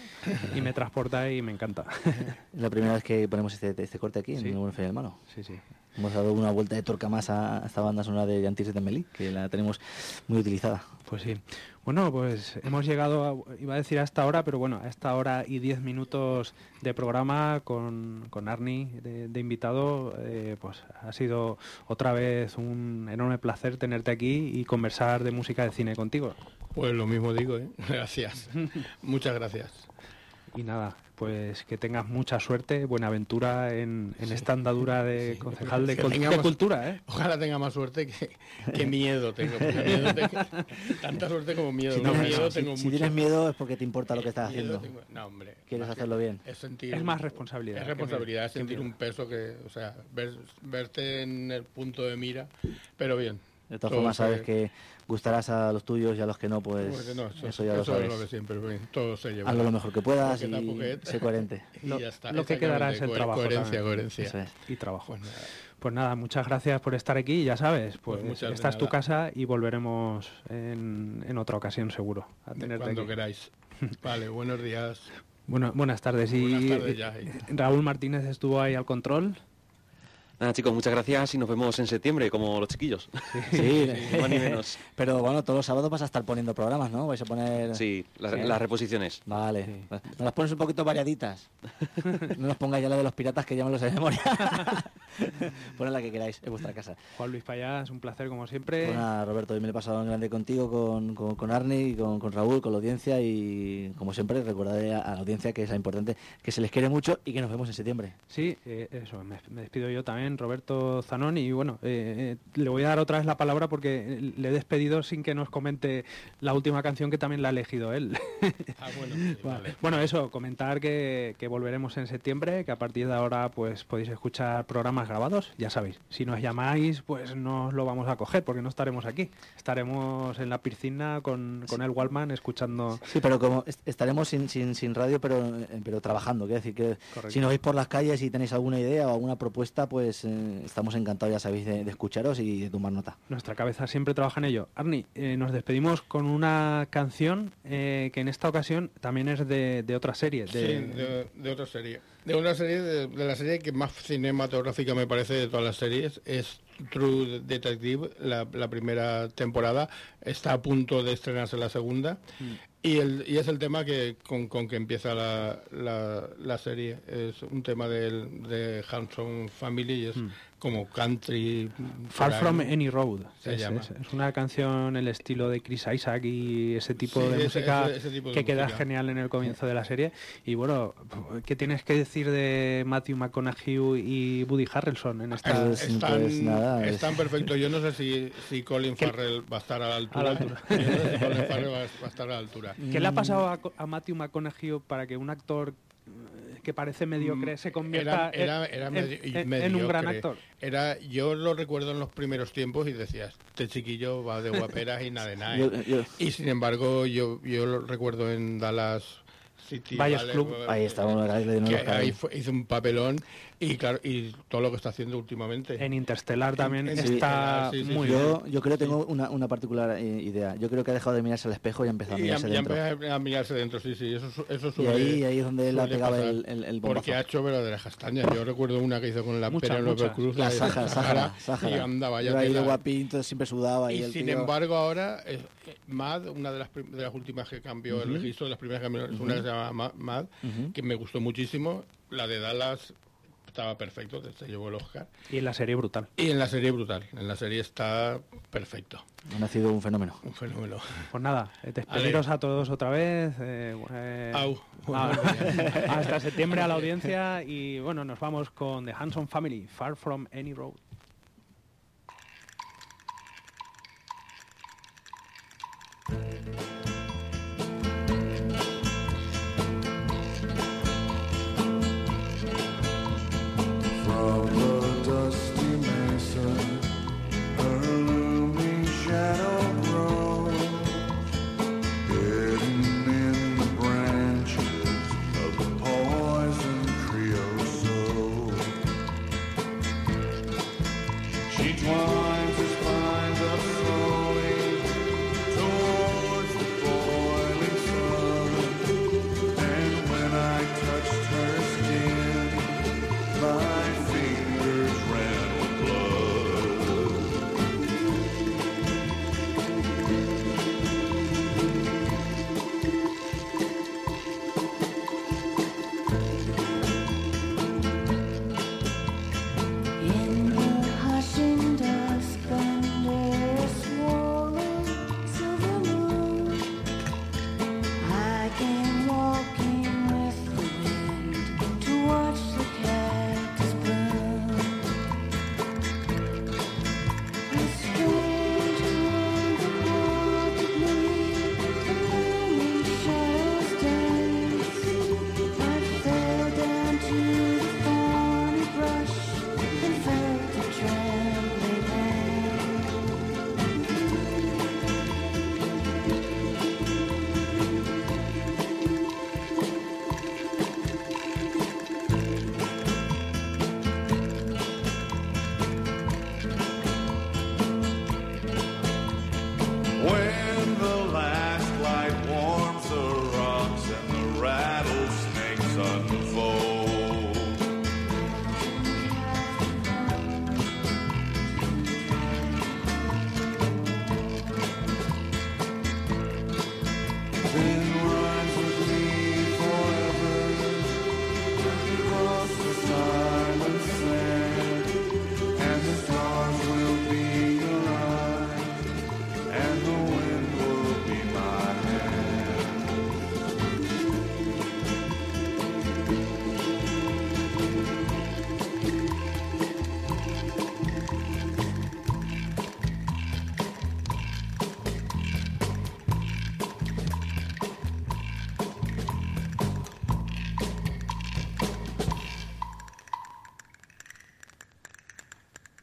y me transporta y me encanta. La primera vez que ponemos este corte aquí, en Ningún Fe del Malo. Sí. Hemos dado una vuelta de tuerca más a esta banda sonora de Antilles de Melí, que la tenemos muy utilizada. Pues sí. Bueno, pues hemos llegado, iba a decir a esta hora, pero bueno, a esta hora y 10 minutos de programa con Arni de invitado. Pues ha sido otra vez un enorme placer tenerte aquí y conversar de música de cine contigo. Pues lo mismo digo, ¿eh? Gracias. Muchas gracias. Y nada, pues que tengas mucha suerte, buena aventura en esta andadura de concejal de cultura, ¿eh? Ojalá tenga más suerte que miedo tengo. Tanta suerte como miedo. Si tienes miedo es porque te importa lo que estás haciendo. No, hombre. Quieres hacerlo bien. Es más responsabilidad. Es responsabilidad, es sentir un peso que, o sea, verte en el punto de mira, pero bien. De todas formas, sabes que gustarás a los tuyos y a los que no, pues no, eso ya lo sabes. Es lo que siempre, todo se lleva. Hazlo lo mejor que puedas y sé coherente. Y ya está. Lo que quedará es el trabajo. Coherencia. Eso es. Y trabajo. Pues nada, muchas gracias por estar aquí, ya sabes, pues esta es tu casa y volveremos en otra ocasión seguro a tenerte cuando aquí. Queráis. Vale, buenos días. Buenas tardes. Buenas tardes ya. Raúl Martínez estuvo ahí al control. Nada, chicos, muchas gracias y nos vemos en septiembre, como los chiquillos. Sí, más ni menos. Pero bueno, todos los sábados vas a estar poniendo programas, ¿no? Vais a poner... Sí, las reposiciones. Vale. Sí. Nos las pones un poquito variaditas. No nos pongáis ya la de los piratas, que ya me lo sé de memoria. Poned la que queráis, es vuestra casa. Juan Luis Payás, un placer como siempre. Bueno, Roberto, hoy me lo he pasado en grande contigo, con Arni, con Raúl, con la audiencia y como siempre recordad a la audiencia que es importante, que se les quiere mucho y que nos vemos en septiembre. Sí, eso, me despido yo también, Roberto Zanón, y bueno, le voy a dar otra vez la palabra porque le he despedido sin que nos comente la última canción que también la ha elegido él. Bueno, sí, vale. Bueno, eso, comentar que volveremos en septiembre, que a partir de ahora pues podéis escuchar programas grabados, ya sabéis. Si nos llamáis, pues no os lo vamos a coger porque no estaremos aquí. Estaremos en la piscina con el Wallman escuchando... Sí, pero como estaremos sin radio, pero trabajando. Quiero decir que Correcto. Si nos veis por las calles y tenéis alguna idea o alguna propuesta, pues estamos encantados, ya sabéis, de escucharos y de tomar nota. Nuestra cabeza siempre trabaja en ello. Arni, nos despedimos con una canción que en esta ocasión también es de otra serie. Sí, de otra serie. De una serie, de la serie que más cinematográfica me parece de todas las series, es True Detective. La primera temporada está a punto de estrenarse la segunda. Y es el tema con que empieza la serie. Es un tema de Hanson Family y es como country. Far From Any Road. Se llama. Es una canción en el estilo de Chris Isaac y ese tipo de música ese tipo de que queda música. genial en el comienzo de la serie. Y bueno, ¿qué tienes que decir de Matthew McConaughey y Woody Harrelson en esta? Están perfectos. Yo no sé si Colin Farrell va a estar a la altura. Yo no sé si Colin Farrell va a estar a la altura. ¿Qué le ha pasado a Matthew McConaughey para que un actor que parece mediocre se convierta en un gran actor? Yo lo recuerdo en los primeros tiempos y decía, este chiquillo va de guaperas y nada de nada. Y sin embargo, yo lo recuerdo en Dallas City Buyers Club. Ahí está, ahí hizo un papelón y claro, y todo lo que está haciendo últimamente. En Interstellar también está muy bien. Yo creo que tengo una particular idea. Yo creo que ha dejado de mirarse al espejo y ha empezado a mirarse dentro. A mirarse dentro, sí. Eso y ahí es donde él ha pegado el bombazo. Porque ha hecho verdaderas castañas. Yo recuerdo una que hizo con la Penélope Cruz. La Sáhara. Y andaba ya. Ahí de guapín, entonces siempre sudaba. Y sin embargo ahora, Mad, una de las últimas que cambió el registro, de las primeras que cambió, es una que se llama Mad, que me gustó muchísimo. La de Dallas estaba perfecto, se llevó el Oscar. Y en la serie brutal. En la serie está perfecto. Ha nacido un fenómeno. Pues nada, despediros a todos otra vez. Hasta septiembre a la audiencia y bueno, nos vamos con The Hanson Family, Far From Any Road.